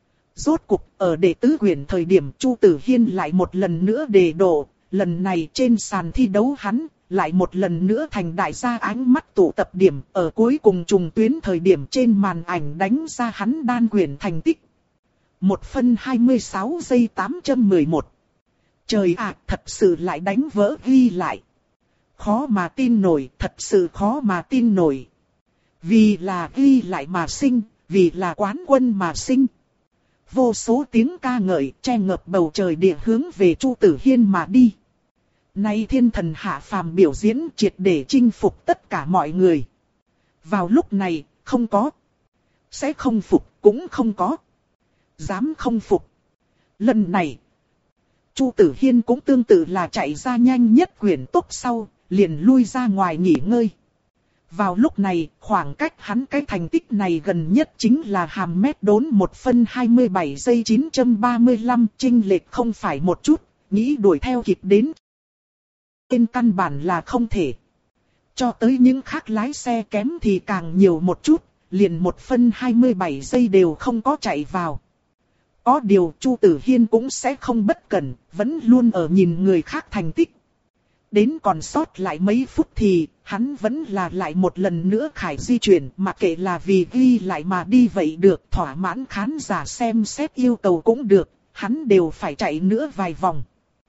Rốt cục, ở đệ tứ quyền thời điểm Chu Tử Hiên lại một lần nữa đề độ, lần này trên sàn thi đấu hắn, lại một lần nữa thành đại gia ánh mắt tụ tập điểm, ở cuối cùng trùng tuyến thời điểm trên màn ảnh đánh ra hắn đan quyền thành tích. Một phân hai mươi sáu giây tám trăm mười một. Trời ạ, thật sự lại đánh vỡ ghi lại. Khó mà tin nổi, thật sự khó mà tin nổi. Vì là ghi lại mà sinh, vì là quán quân mà sinh. Vô số tiếng ca ngợi che ngập bầu trời địa hướng về Chu Tử Hiên mà đi. Nay thiên thần hạ phàm biểu diễn triệt để chinh phục tất cả mọi người. Vào lúc này, không có. Sẽ không phục, cũng không có. Dám không phục. Lần này, Chu Tử Hiên cũng tương tự là chạy ra nhanh nhất quyển tốc sau, liền lui ra ngoài nghỉ ngơi. Vào lúc này, khoảng cách hắn cái thành tích này gần nhất chính là hàm mét đốn một phân hai mươi bảy giây chín trăm ba mươi lăm, chênh lệch không phải một chút, nghĩ đuổi theo kịp đến. Trên căn bản là không thể. Cho tới những khác lái xe kém thì càng nhiều một chút, liền một phân hai mươi bảy giây đều không có chạy vào. Có điều Chu Tử Hiên cũng sẽ không bất cẩn, vẫn luôn ở nhìn người khác thành tích. Đến còn sót lại mấy phút thì, hắn vẫn là lại một lần nữa khải di chuyển, mà kệ là vì ghi lại mà đi vậy được, thỏa mãn khán giả xem xét yêu cầu cũng được, hắn đều phải chạy nữa vài vòng.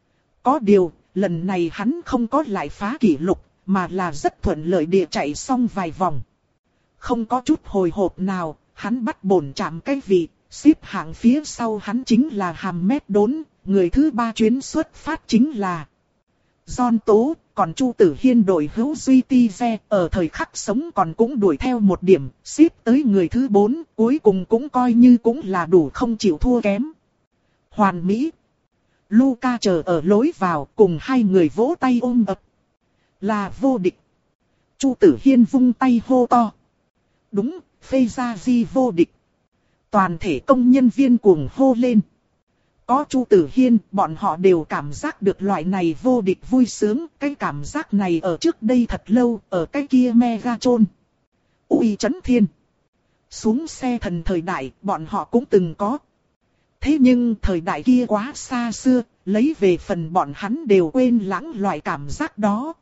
Có điều, lần này hắn không có lại phá kỷ lục, mà là rất thuận lợi địa chạy xong vài vòng. Không có chút hồi hộp nào, hắn bắt bổn chạm cái vị, xếp hạng phía sau hắn chính là hàm mét đốn, người thứ ba chuyến xuất phát chính là John Tố, còn Chu Tử Hiên đội hữu Duy Ti Ve ở thời khắc sống còn cũng đuổi theo một điểm, xếp tới người thứ bốn, cuối cùng cũng coi như cũng là đủ không chịu thua kém. Hoàn Mỹ. Luca chờ ở lối vào cùng hai người vỗ tay ôm ập. Là vô địch. Chu Tử Hiên vung tay hô to. Đúng, phê ra di vô địch. Toàn thể công nhân viên cuồng hô lên. Có Chu Tử Hiên, bọn họ đều cảm giác được loại này vô địch vui sướng. Cái cảm giác này ở trước đây thật lâu, ở cái kia Megatron. Uy Chấn Thiên. Xuống xe thần thời đại, bọn họ cũng từng có. Thế nhưng thời đại kia quá xa xưa, lấy về phần bọn hắn đều quên lãng loại cảm giác đó.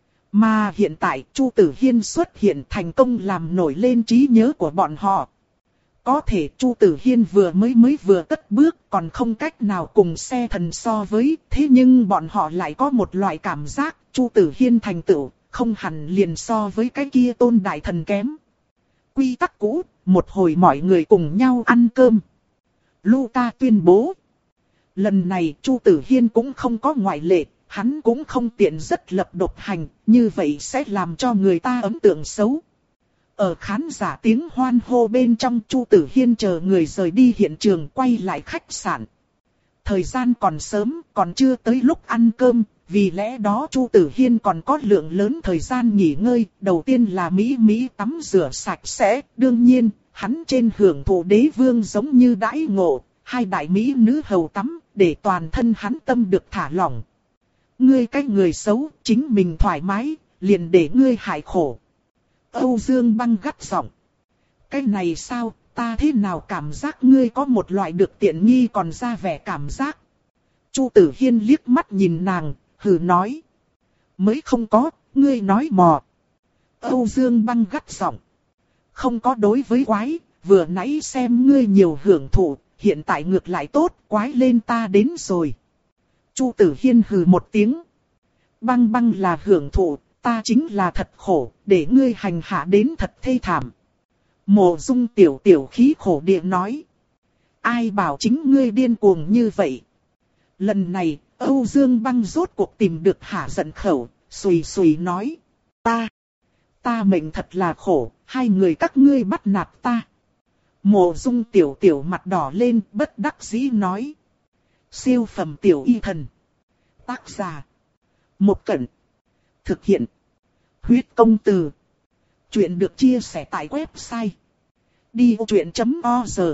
Mà hiện tại Chu Tử Hiên xuất hiện thành công làm nổi lên trí nhớ của bọn họ. Có thể Chu Tử Hiên vừa mới mới vừa cất bước còn không cách nào cùng xe thần so với. Thế nhưng bọn họ lại có một loại cảm giác Chu Tử Hiên thành tựu không hẳn liền so với cái kia tôn đại thần kém. Quy tắc cũ, một hồi mọi người cùng nhau ăn cơm. Luca tuyên bố. Lần này Chu Tử Hiên cũng không có ngoại lệ. Hắn cũng không tiện rất lập độc hành, như vậy sẽ làm cho người ta ấn tượng xấu. Ở khán giả tiếng hoan hô bên trong Chu Tử Hiên chờ người rời đi hiện trường quay lại khách sạn. Thời gian còn sớm, còn chưa tới lúc ăn cơm, vì lẽ đó Chu Tử Hiên còn có lượng lớn thời gian nghỉ ngơi. Đầu tiên là Mỹ Mỹ tắm rửa sạch sẽ, đương nhiên, hắn trên hưởng thụ đế vương giống như đãi ngộ, hai đại Mỹ nữ hầu tắm, để toàn thân hắn tâm được thả lỏng. Ngươi cái người xấu, chính mình thoải mái, liền để ngươi hại khổ. Âu Dương Băng gắt giọng. Cái này sao, ta thế nào cảm giác ngươi có một loại được tiện nghi còn ra vẻ cảm giác. Chu Tử Hiên liếc mắt nhìn nàng, hừ nói. Mới không có, ngươi nói mò. Âu Dương Băng gắt giọng. Không có đối với quái, vừa nãy xem ngươi nhiều hưởng thụ, hiện tại ngược lại tốt, quái lên ta đến rồi. Chu Tử Hiên hừ một tiếng. Băng băng là hưởng thụ, ta chính là thật khổ, để ngươi hành hạ đến thật thê thảm. Mộ Dung tiểu tiểu khí khổ địa nói. Ai bảo chính ngươi điên cuồng như vậy. Lần này, Âu Dương Băng rốt cuộc tìm được hạ giận khẩu, xùy xùy nói. Ta, ta mệnh thật là khổ, hai người các ngươi bắt nạt ta. Mộ Dung tiểu tiểu mặt đỏ lên, bất đắc dĩ nói. Siêu phẩm tiểu y thần. Tác giả. Một Cẩn. Thực hiện. Huyết công từ. Chuyện được chia sẻ tại website. đi ô chuyện chấm org.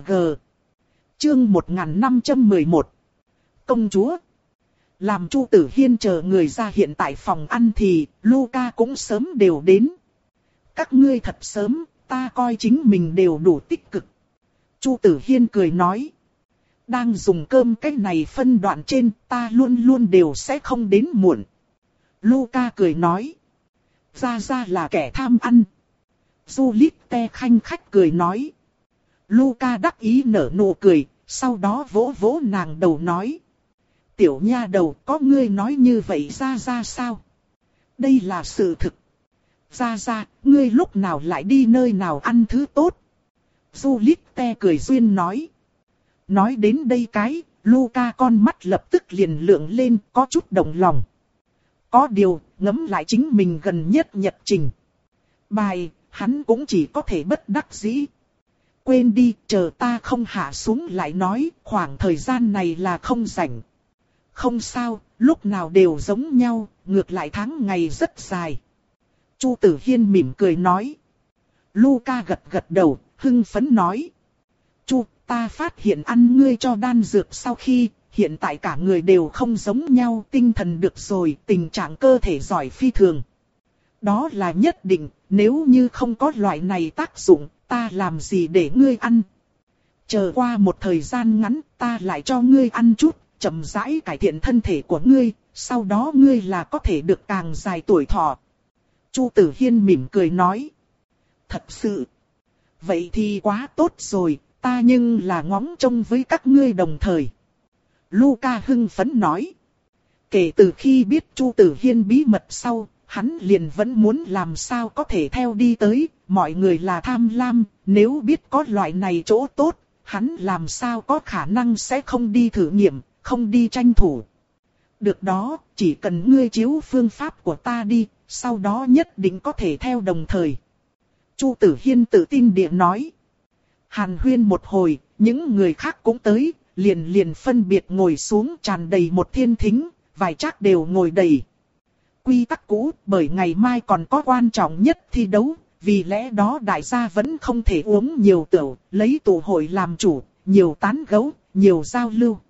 Chương một nghìn năm trăm mười một. Công chúa. Làm Chu Tử Hiên chờ người ra hiện tại phòng ăn thì Luca cũng sớm đều đến. Các ngươi thật sớm, ta coi chính mình đều đủ tích cực. Chu Tử Hiên cười nói. Đang dùng cơm cái này phân đoạn trên, ta luôn luôn đều sẽ không đến muộn. Luca cười nói. Ra ra là kẻ tham ăn. Juliette khanh khách cười nói. Luca đắc ý nở nụ cười, sau đó vỗ vỗ nàng đầu nói. Tiểu nha đầu, có ngươi nói như vậy ra ra sao? Đây là sự thực. Ra ra, ngươi lúc nào lại đi nơi nào ăn thứ tốt? Juliette cười duyên nói. Nói đến đây cái, Luca con mắt lập tức liền lượng lên, có chút động lòng. Có điều, ngẫm lại chính mình gần nhất nhật trình. Bài, hắn cũng chỉ có thể bất đắc dĩ. Quên đi, chờ ta không hạ xuống lại nói, khoảng thời gian này là không rảnh. Không sao, lúc nào đều giống nhau, ngược lại tháng ngày rất dài. Chu Tử Hiên mỉm cười nói. Luca gật gật đầu, hưng phấn nói. Chu, ta phát hiện ăn ngươi cho đan dược sau khi, hiện tại cả người đều không giống nhau, tinh thần được rồi, tình trạng cơ thể giỏi phi thường. Đó là nhất định, nếu như không có loại này tác dụng, ta làm gì để ngươi ăn. Chờ qua một thời gian ngắn, ta lại cho ngươi ăn chút, chậm rãi cải thiện thân thể của ngươi, sau đó ngươi là có thể được càng dài tuổi thọ. Chu Tử Hiên mỉm cười nói. Thật sự. Vậy thì quá tốt rồi, ta nhưng là ngóng trông với các ngươi đồng thời. Luca hưng phấn nói. Kể từ khi biết Chu Tử Hiên bí mật sau, hắn liền vẫn muốn làm sao có thể theo đi tới, mọi người là tham lam, nếu biết có loại này chỗ tốt, hắn làm sao có khả năng sẽ không đi thử nghiệm, không đi tranh thủ. Được đó, chỉ cần ngươi chiếu phương pháp của ta đi, sau đó nhất định có thể theo đồng thời. Chu Tử Hiên tự tin địa nói. Hàn huyên một hồi, những người khác cũng tới, liền liền phân biệt ngồi xuống tràn đầy một thiên thính, vài chắc đều ngồi đầy. Quy tắc cũ, bởi ngày mai còn có quan trọng nhất thi đấu, vì lẽ đó đại gia vẫn không thể uống nhiều rượu, lấy tụ hội làm chủ, nhiều tán gẫu, nhiều giao lưu.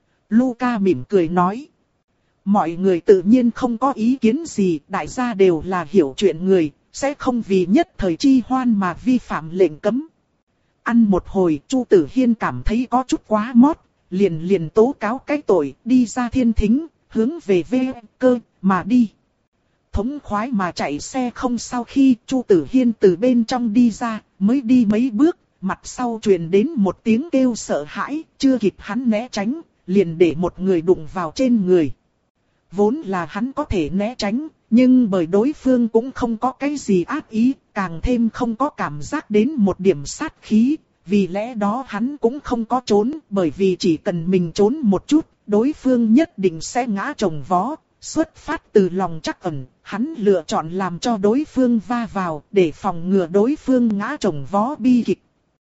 Luca mỉm cười nói. Mọi người tự nhiên không có ý kiến gì, đại gia đều là hiểu chuyện người, sẽ không vì nhất thời chi hoan mà vi phạm lệnh cấm. Ăn một hồi, Chu Tử Hiên cảm thấy có chút quá mót, liền liền tố cáo cái tội, đi ra thiên thính, hướng về về cơ, mà đi. Thống khoái mà chạy xe không sau khi Chu Tử Hiên từ bên trong đi ra, mới đi mấy bước, mặt sau truyền đến một tiếng kêu sợ hãi, chưa kịp hắn né tránh, liền để một người đụng vào trên người. Vốn là hắn có thể né tránh, nhưng bởi đối phương cũng không có cái gì ác ý, càng thêm không có cảm giác đến một điểm sát khí, vì lẽ đó hắn cũng không có trốn, bởi vì chỉ cần mình trốn một chút, đối phương nhất định sẽ ngã chồng vó. Xuất phát từ lòng trắc ẩn, hắn lựa chọn làm cho đối phương va vào, để phòng ngừa đối phương ngã chồng vó bi kịch.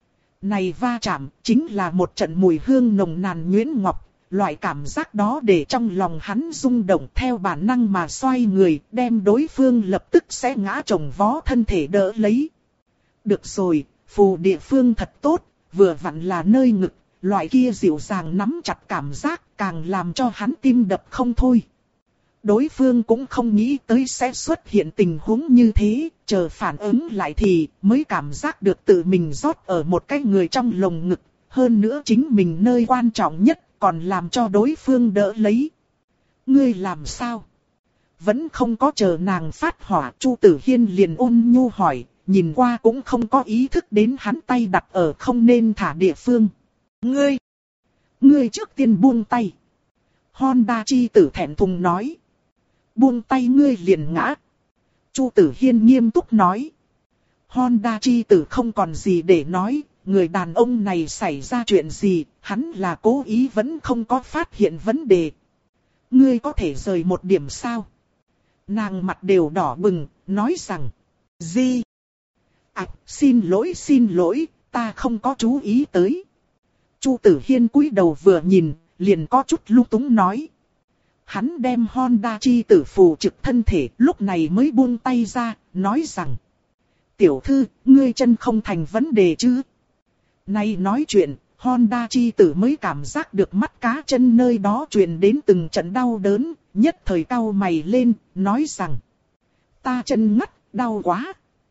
Này va chạm, chính là một trận mùi hương nồng nàn nhuyễn ngọc, loại cảm giác đó để trong lòng hắn rung động theo bản năng mà xoay người, đem đối phương lập tức sẽ ngã chồng vó thân thể đỡ lấy. Được rồi, phù địa phương thật tốt, vừa vặn là nơi ngực, loại kia dịu dàng nắm chặt cảm giác càng làm cho hắn tim đập không thôi. Đối phương cũng không nghĩ tới sẽ xuất hiện tình huống như thế, chờ phản ứng lại thì mới cảm giác được tự mình rót ở một cái người trong lồng ngực, hơn nữa chính mình nơi quan trọng nhất còn làm cho đối phương đỡ lấy. Ngươi làm sao? Vẫn không có chờ nàng phát hỏa, Chu Tử Hiên liền ôn nhu hỏi, nhìn qua cũng không có ý thức đến hắn tay đặt ở không nên thả địa phương. Ngươi! Ngươi trước tiên buông tay. Honda chi tử thẹn thùng nói. Buông tay ngươi liền ngã. Chu Tử Hiên nghiêm túc nói. Honda chi tử không còn gì để nói, người đàn ông này xảy ra chuyện gì, hắn là cố ý vẫn không có phát hiện vấn đề. Ngươi có thể rời một điểm sao? Nàng mặt đều đỏ bừng, nói rằng. Gì? À, xin lỗi xin lỗi, ta không có chú ý tới. Chu Tử Hiên cúi đầu vừa nhìn, liền có chút lung túng nói. Hắn đem Honda chi tử phù trực thân thể, lúc này mới buông tay ra, nói rằng. Tiểu thư, ngươi chân không thành vấn đề chứ? Nay nói chuyện, Honda chi tử mới cảm giác được mắt cá chân nơi đó truyền đến từng trận đau đớn, nhất thời cau mày lên, nói rằng. Ta chân ngắt, đau quá.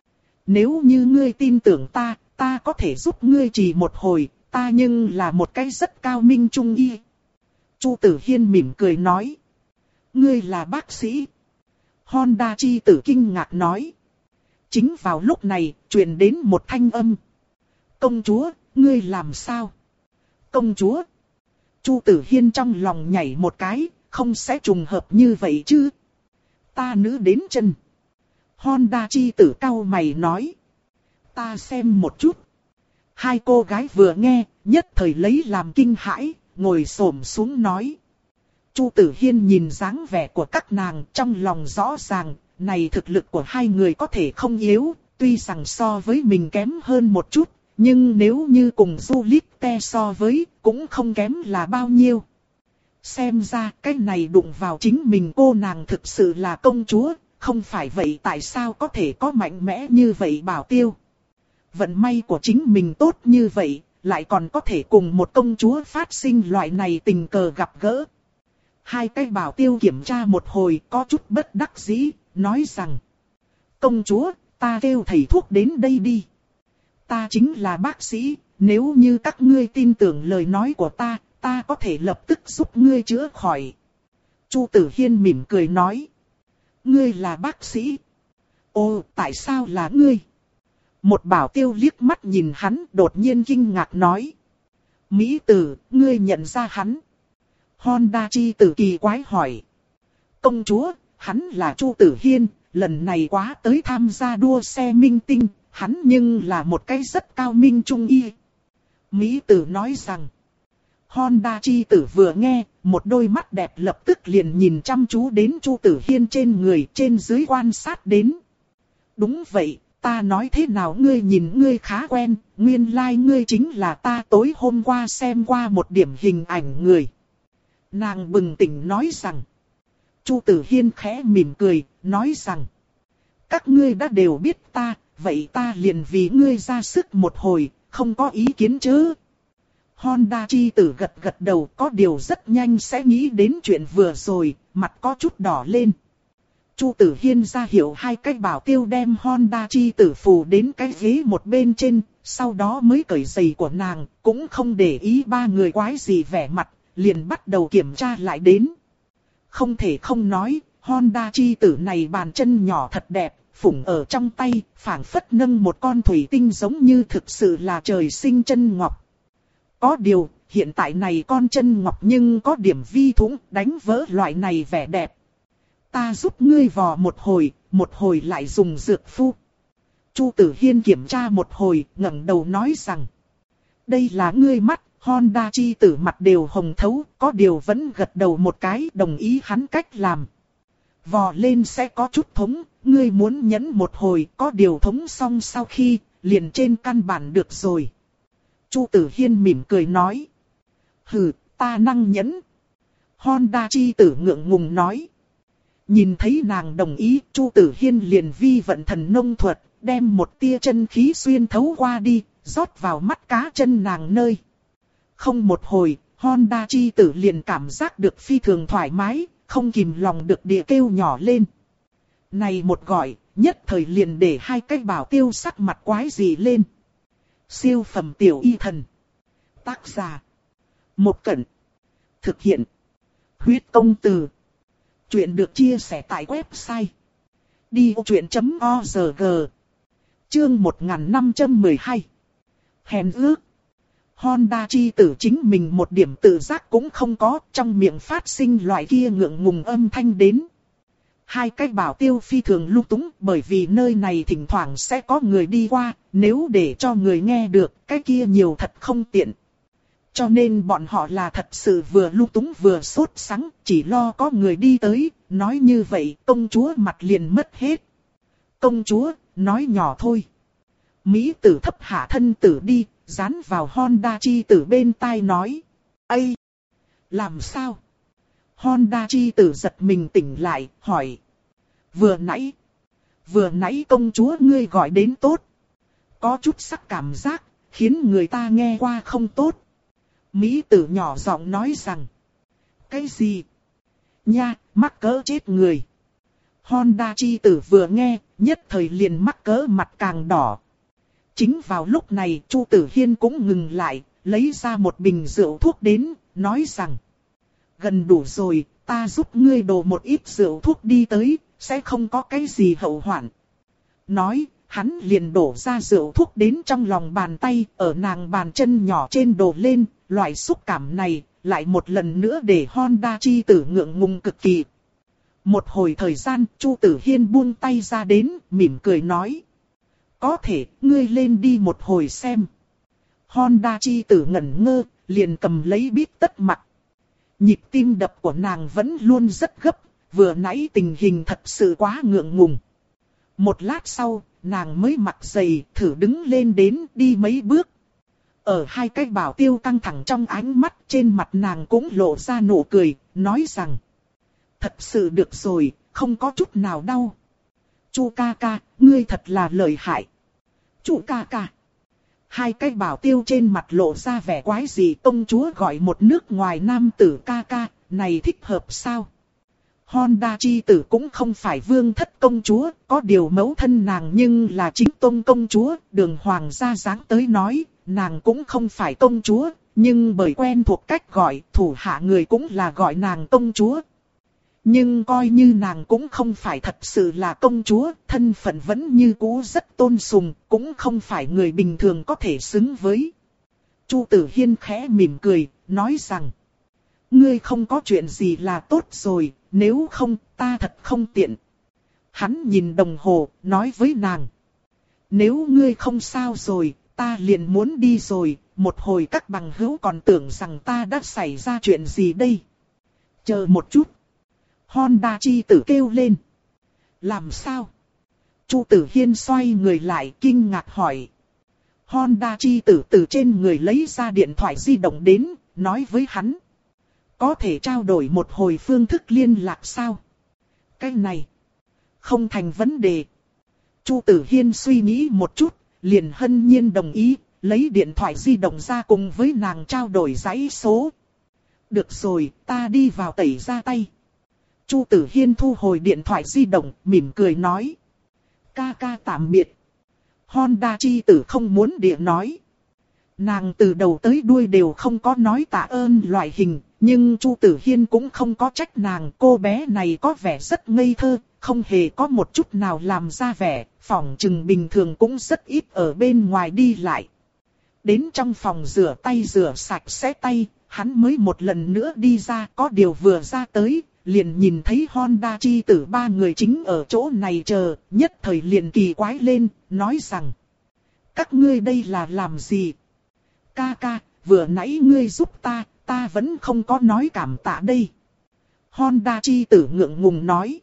Nếu như ngươi tin tưởng ta, ta có thể giúp ngươi chỉ một hồi, ta nhưng là một cái rất cao minh trung y. Chu Tử Hiên mỉm cười nói. Ngươi là bác sĩ. Honda chi tử kinh ngạc nói. Chính vào lúc này, truyền đến một thanh âm. Công chúa, ngươi làm sao? Công chúa. Chu Tử Hiên trong lòng nhảy một cái, không sẽ trùng hợp như vậy chứ. Ta nữ đến chân. Honda chi tử cau mày nói. Ta xem một chút. Hai cô gái vừa nghe, nhất thời lấy làm kinh hãi, ngồi xổm xuống nói. Chu Tử Hiên nhìn dáng vẻ của các nàng trong lòng rõ ràng, này thực lực của hai người có thể không yếu, tuy rằng so với mình kém hơn một chút, nhưng nếu như cùng Juliette so với, cũng không kém là bao nhiêu. Xem ra cái này đụng vào chính mình cô nàng thực sự là công chúa, không phải vậy tại sao có thể có mạnh mẽ như vậy Bảo Tiêu. Vận may của chính mình tốt như vậy, lại còn có thể cùng một công chúa phát sinh loại này tình cờ gặp gỡ. Hai cái Bảo Tiêu kiểm tra một hồi có chút bất đắc dĩ, nói rằng: công chúa, ta kêu thầy thuốc đến đây đi. Ta chính là bác sĩ, nếu như các ngươi tin tưởng lời nói của ta, ta có thể lập tức giúp ngươi chữa khỏi. Chu Tử Hiên mỉm cười nói: ngươi là bác sĩ? Ồ, tại sao là ngươi? Một Bảo Tiêu liếc mắt nhìn hắn, đột nhiên kinh ngạc nói: Mỹ tử, ngươi nhận ra hắn? Honda chi tử kỳ quái hỏi. Công chúa, hắn là Chu Tử Hiên, lần này quá tới tham gia đua xe minh tinh, hắn nhưng là một cái rất cao minh trung y. Mỹ tử nói rằng. Honda chi tử vừa nghe, một đôi mắt đẹp lập tức liền nhìn chăm chú đến Chu Tử Hiên trên người, trên dưới quan sát đến. Đúng vậy, ta nói thế nào ngươi nhìn ngươi khá quen, nguyên lai like ngươi chính là ta tối hôm qua xem qua một điểm hình ảnh người. Nàng bừng tỉnh nói rằng. Chu Tử Hiên khẽ mỉm cười, nói rằng. Các ngươi đã đều biết ta, vậy ta liền vì ngươi ra sức một hồi, không có ý kiến chứ. Honda chi tử gật gật đầu, có điều rất nhanh sẽ nghĩ đến chuyện vừa rồi, mặt có chút đỏ lên. Chu Tử Hiên ra hiệu hai cái bảo tiêu đem Honda chi tử phù đến cái ghế một bên trên, sau đó mới cởi giày của nàng, cũng không để ý ba người quái gì vẻ mặt, liền bắt đầu kiểm tra lại đến. Không thể không nói, Honda chi tử này bàn chân nhỏ thật đẹp, phủng ở trong tay, phảng phất nâng một con thủy tinh giống như thực sự là trời sinh chân ngọc. Có điều, hiện tại này con chân ngọc nhưng có điểm vi thủng, đánh vỡ loại này vẻ đẹp. Ta giúp ngươi vò một hồi, một hồi lại dùng dược phu. Chu Tử Hiên kiểm tra một hồi, ngẩng đầu nói rằng. Đây là ngươi mắt, Honda chi tử mặt đều hồng thấu, có điều vẫn gật đầu một cái, đồng ý hắn cách làm. Vò lên sẽ có chút thống, ngươi muốn nhẫn một hồi, có điều thống xong sau khi, liền trên căn bản được rồi. Chu Tử Hiên mỉm cười nói. Hừ, ta năng nhẫn. Honda chi tử ngượng ngùng nói. Nhìn thấy nàng đồng ý, Chu Tử Hiên liền vi vận thần nông thuật, đem một tia chân khí xuyên thấu qua đi, rót vào mắt cá chân nàng nơi. Không một hồi, Honda chi tử liền cảm giác được phi thường thoải mái, không kìm lòng được địa kêu nhỏ lên. Này một gọi, nhất thời liền để hai cái bảo tiêu sắc mặt quái dị lên. Siêu phẩm tiểu y thần. Tác giả. Một Cẩn. Thực hiện. Huyết công từ. Chuyện được chia sẻ tại website. đi ô chuyện chấm org. Chương một nghìn năm trăm mười hai. Hèn ước. Honda chi tử chính mình một điểm tự giác cũng không có, trong miệng phát sinh loại kia ngượng ngùng âm thanh đến. Hai cái bảo tiêu phi thường lung túng, bởi vì nơi này thỉnh thoảng sẽ có người đi qua, nếu để cho người nghe được, cái kia nhiều thật không tiện. Cho nên bọn họ là thật sự vừa lung túng vừa sốt sắng, chỉ lo có người đi tới, nói như vậy công chúa mặt liền mất hết. Công chúa, nói nhỏ thôi. Mỹ tử thấp hạ thân tử đi, dán vào Honda chi tử bên tai nói. Ây! Làm sao? Honda chi tử giật mình tỉnh lại, hỏi. Vừa nãy, vừa nãy công chúa ngươi gọi đến tốt. Có chút sắc cảm giác, khiến người ta nghe qua không tốt. Mỹ tử nhỏ giọng nói rằng. Cái gì? Nha, mắc cỡ chết người. Honda chi tử vừa nghe, nhất thời liền mắc cỡ mặt càng đỏ. Chính vào lúc này, Chu Tử Hiên cũng ngừng lại, lấy ra một bình rượu thuốc đến, nói rằng. Gần đủ rồi, ta giúp ngươi đổ một ít rượu thuốc đi tới, sẽ không có cái gì hậu hoạn. Nói, hắn liền đổ ra rượu thuốc đến trong lòng bàn tay, ở nàng bàn chân nhỏ trên đổ lên, loại xúc cảm này, lại một lần nữa để Honda chi tử ngượng ngùng cực kỳ. Một hồi thời gian, Chu Tử Hiên buông tay ra đến, mỉm cười nói. Có thể, ngươi lên đi một hồi xem. Honda chi tử ngẩn ngơ, liền cầm lấy bít tất mặt. Nhịp tim đập của nàng vẫn luôn rất gấp, vừa nãy tình hình thật sự quá ngượng ngùng. Một lát sau, nàng mới mặc giày, thử đứng lên đến đi mấy bước. Ở hai cái bảo tiêu căng thẳng trong ánh mắt, trên mặt nàng cũng lộ ra nụ cười, nói rằng: thật sự được rồi, không có chút nào đau. Chu ca ca, ngươi thật là lợi hại. Chu ca ca. Hai cái bảo tiêu trên mặt lộ ra vẻ quái gì, công chúa gọi một nước ngoài nam tử ca ca, này thích hợp sao? Honda chi tử cũng không phải vương thất công chúa, có điều mẫu thân nàng nhưng là chính tôn công chúa, đường hoàng gia dáng tới nói, nàng cũng không phải công chúa, nhưng bởi quen thuộc cách gọi, thủ hạ người cũng là gọi nàng công chúa. Nhưng coi như nàng cũng không phải thật sự là công chúa, thân phận vẫn như cũ rất tôn sùng, cũng không phải người bình thường có thể xứng với. Chu Tử Hiên khẽ mỉm cười, nói rằng: ngươi không có chuyện gì là tốt rồi, nếu không ta thật không tiện. Hắn nhìn đồng hồ, nói với nàng: nếu ngươi không sao rồi, ta liền muốn đi rồi, một hồi các bằng hữu còn tưởng rằng ta đã xảy ra chuyện gì đây. Chờ một chút. Honda chi tử kêu lên. Làm sao? Chu Tử Hiên xoay người lại kinh ngạc hỏi. Honda chi tử từ trên người lấy ra điện thoại di động đến, nói với hắn: có thể trao đổi một hồi phương thức liên lạc sao? Cái này không thành vấn đề. Chu Tử Hiên suy nghĩ một chút, liền hân nhiên đồng ý, lấy điện thoại di động ra cùng với nàng trao đổi dãy số. Được rồi, ta đi vào tẩy ra tay. Chu Tử Hiên thu hồi điện thoại di động, mỉm cười nói: ca ca tạm biệt. Honda chi tử không muốn địa nói. Nàng từ đầu tới đuôi đều không có nói tạ ơn loại hình, nhưng Chu Tử Hiên cũng không có trách nàng. Cô bé này có vẻ rất ngây thơ, không hề có một chút nào làm ra vẻ, phỏng chừng bình thường cũng rất ít ở bên ngoài đi lại. Đến trong phòng rửa tay rửa sạch sẽ tay, hắn mới một lần nữa đi ra, có điều vừa ra tới, liền nhìn thấy Honda chi tử ba người chính ở chỗ này chờ, nhất thời liền kỳ quái lên, nói rằng: các ngươi đây là làm gì? Ca ca, vừa nãy ngươi giúp ta, ta vẫn không có nói cảm tạ đây. Honda chi tử ngượng ngùng nói: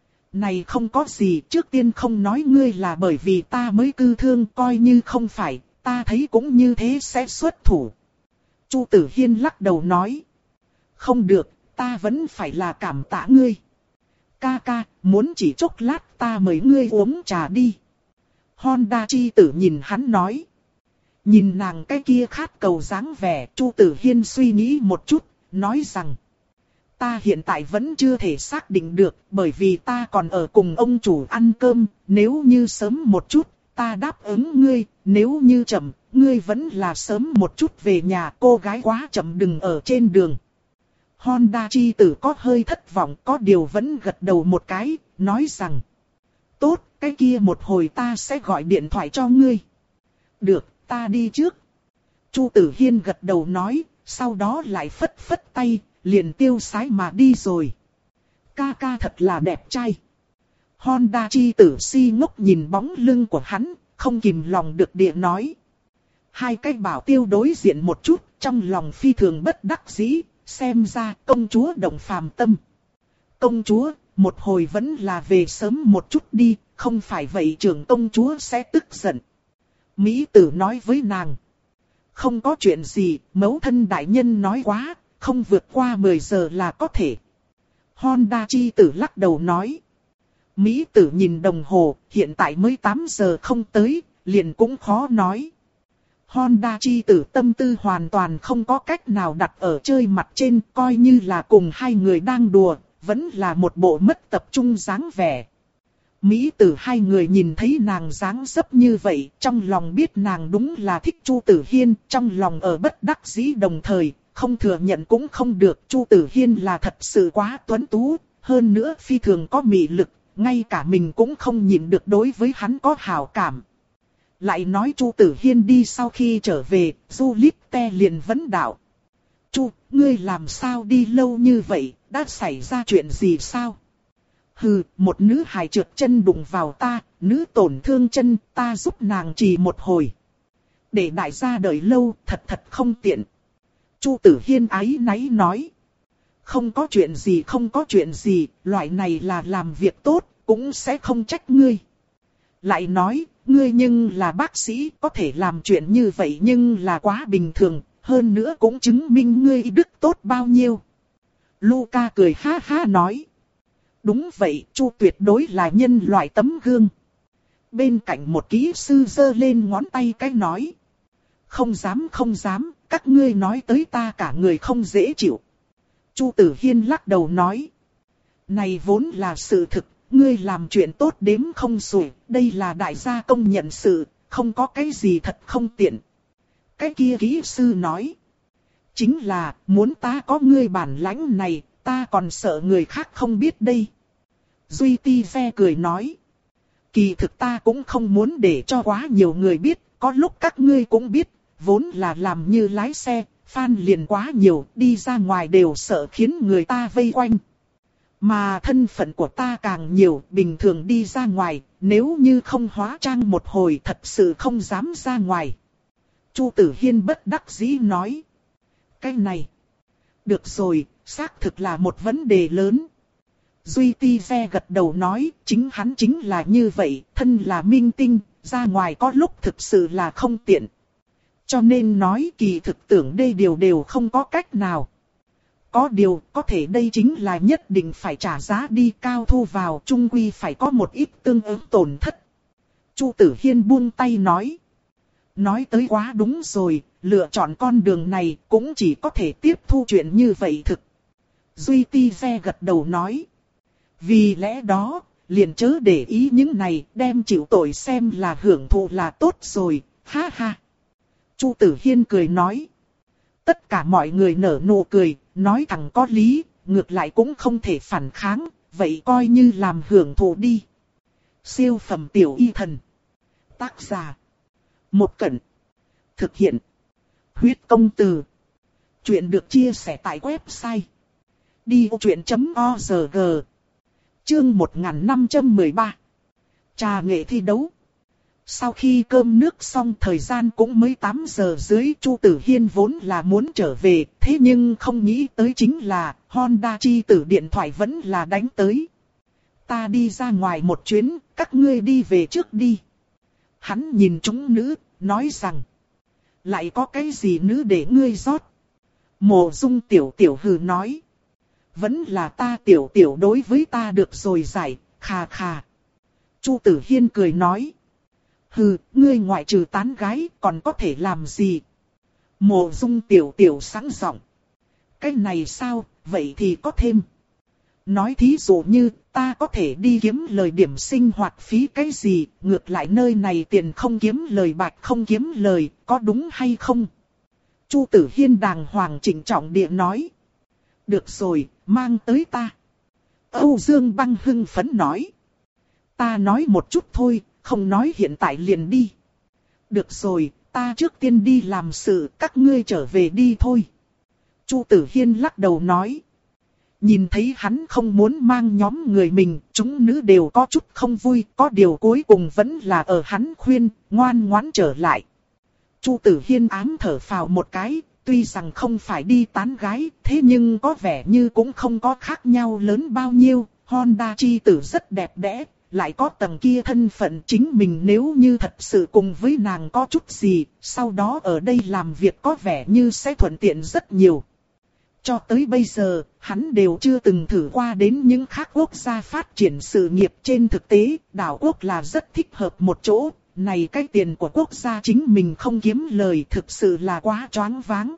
này không có gì, trước tiên không nói ngươi là bởi vì ta mới cư thương, coi như không phải, ta thấy cũng như thế sẽ xuất thủ. Chu Tử Hiên lắc đầu nói: không được, ta vẫn phải là cảm tạ ngươi. Ca ca, muốn chỉ chốc lát ta mời ngươi uống trà đi. Honda chi tử nhìn hắn nói. Nhìn nàng cái kia khát cầu dáng vẻ, Chu Tử Hiên suy nghĩ một chút, nói rằng: ta hiện tại vẫn chưa thể xác định được, bởi vì ta còn ở cùng ông chủ ăn cơm, nếu như sớm một chút, ta đáp ứng ngươi, nếu như chậm, ngươi vẫn là sớm một chút về nhà, cô gái quá chậm đừng ở trên đường. Honda chi tử có hơi thất vọng, có điều vẫn gật đầu một cái, nói rằng: tốt, cái kia một hồi ta sẽ gọi điện thoại cho ngươi. Được, ta đi trước. Chu Tử Hiên gật đầu nói, sau đó lại phất phất tay, liền tiêu sái mà đi rồi. Ca ca thật là đẹp trai. Honda chi tử si ngốc nhìn bóng lưng của hắn, không kìm lòng được địa nói. Hai cái bảo tiêu đối diện một chút, trong lòng phi thường bất đắc dĩ, xem ra công chúa động phàm tâm. Công chúa, một hồi vẫn là về sớm một chút đi, không phải vậy trưởng công chúa sẽ tức giận. Mỹ tử nói với nàng. Không có chuyện gì, mẫu thân đại nhân nói quá, không vượt qua mười giờ là có thể. Honda chi tử lắc đầu nói. Mỹ tử nhìn đồng hồ, hiện tại mới tám giờ không tới, liền cũng khó nói. Honda chi tử tâm tư hoàn toàn không có cách nào đặt ở chơi mặt trên, coi như là cùng hai người đang đùa, vẫn là một bộ mất tập trung dáng vẻ. Mỹ tử hai người nhìn thấy nàng dáng dấp như vậy, trong lòng biết nàng đúng là thích Chu Tử Hiên, trong lòng ở bất đắc dĩ đồng thời, không thừa nhận cũng không được. Chu Tử Hiên là thật sự quá tuấn tú, hơn nữa phi thường có mị lực, ngay cả mình cũng không nhịn được đối với hắn có hảo cảm. Lại nói Chu Tử Hiên đi sau khi trở về, Juliette liền vấn đạo. Chu, ngươi làm sao đi lâu như vậy, đã xảy ra chuyện gì sao? Hừ, một nữ hài trượt chân đụng vào ta, nữ tổn thương chân, ta giúp nàng trì một hồi. Để đại gia đợi lâu, thật thật không tiện. Chu Tử Hiên áy náy nói. Không có chuyện gì không có chuyện gì, loại này là làm việc tốt, cũng sẽ không trách ngươi. Lại nói, ngươi nhưng là bác sĩ, có thể làm chuyện như vậy nhưng là quá bình thường, hơn nữa cũng chứng minh ngươi đức tốt bao nhiêu. Luca cười ha ha nói. Đúng vậy, Chu tuyệt đối là nhân loại tấm gương. Bên cạnh một kỹ sư giơ lên ngón tay cái nói. Không dám không dám, các ngươi nói tới ta cả người không dễ chịu. Chu Tử Hiên lắc đầu nói. Này vốn là sự thực, ngươi làm chuyện tốt đếm không xuể, đây là đại gia công nhận sự, không có cái gì thật không tiện. Cái kia kỹ sư nói. Chính là, muốn ta có ngươi bản lãnh này, ta còn sợ người khác không biết đây. Duy Ti Phe cười nói. Kỳ thực ta cũng không muốn để cho quá nhiều người biết, có lúc các ngươi cũng biết, vốn là làm như lái xe, fan liền quá nhiều, đi ra ngoài đều sợ khiến người ta vây quanh. Mà thân phận của ta càng nhiều, bình thường đi ra ngoài, nếu như không hóa trang một hồi thật sự không dám ra ngoài. Chu Tử Hiên bất đắc dĩ nói. Cái này, được rồi, xác thực là một vấn đề lớn. Duy Ti Phe gật đầu nói, chính hắn chính là như vậy, thân là minh tinh, ra ngoài có lúc thực sự là không tiện. Cho nên nói kỳ thực tưởng đây điều đều không có cách nào. Có điều, có thể đây chính là nhất định phải trả giá đi cao thu vào, chung quy phải có một ít tương ứng tổn thất. Chu Tử Hiên buông tay nói. Nói tới quá đúng rồi, lựa chọn con đường này cũng chỉ có thể tiếp thu chuyện như vậy thực. Duy Ti Phe gật đầu nói. Vì lẽ đó, liền chớ để ý những này, đem chịu tội xem là hưởng thụ là tốt rồi, ha ha. Chu Tử Hiên cười nói. Tất cả mọi người nở nụ cười, nói thẳng có lý, ngược lại cũng không thể phản kháng, vậy coi như làm hưởng thụ đi. Siêu phẩm tiểu y thần. Tác giả. Một Cẩn. Thực hiện. Huyết công từ. Chuyện được chia sẻ tại website. đi ô chuyện chấm org. Chương một nghìn năm trăm mười ba. Trà nghệ thi đấu. Sau khi cơm nước xong thời gian cũng mới tám giờ dưới, Chu Tử Hiên vốn là muốn trở về, thế nhưng không nghĩ tới chính là Honda chi tử điện thoại vẫn là đánh tới. Ta đi ra ngoài một chuyến, các ngươi đi về trước đi. Hắn nhìn chúng nữ, nói rằng. Lại có cái gì nữ để ngươi rót? Mộ Dung tiểu tiểu hừ nói. Vẫn là ta tiểu tiểu đối với ta được rồi giải, khà khà. Chu Tử Hiên cười nói. Hừ, ngươi ngoại trừ tán gái còn có thể làm gì? Mộ Dung tiểu tiểu sẵn giọng. Cái này sao, vậy thì có thêm. Nói thí dụ như, ta có thể đi kiếm lời điểm sinh hoạt phí cái gì, ngược lại nơi này tiền không kiếm lời bạc không kiếm lời, có đúng hay không? Chu Tử Hiên đàng hoàng chỉnh trọng địa nói. Được rồi, mang tới ta. Âu Dương Băng hưng phấn nói. Ta nói một chút thôi, không nói hiện tại liền đi. Được rồi, ta trước tiên đi làm sự, các ngươi trở về đi thôi. Chu Tử Hiên lắc đầu nói. Nhìn thấy hắn không muốn mang nhóm người mình, chúng nữ đều có chút không vui, có điều cuối cùng vẫn là ở hắn khuyên, ngoan ngoãn trở lại. Chu Tử Hiên ám thở phào một cái, tuy rằng không phải đi tán gái, thế nhưng có vẻ như cũng không có khác nhau lớn bao nhiêu, Honda chi tử rất đẹp đẽ. Lại có tầng kia thân phận chính mình nếu như thật sự cùng với nàng có chút gì, sau đó ở đây làm việc có vẻ như sẽ thuận tiện rất nhiều. Cho tới bây giờ, hắn đều chưa từng thử qua đến những khác quốc gia phát triển sự nghiệp trên thực tế, đảo quốc là rất thích hợp một chỗ, này cái tiền của quốc gia chính mình không kiếm lời thực sự là quá choáng váng.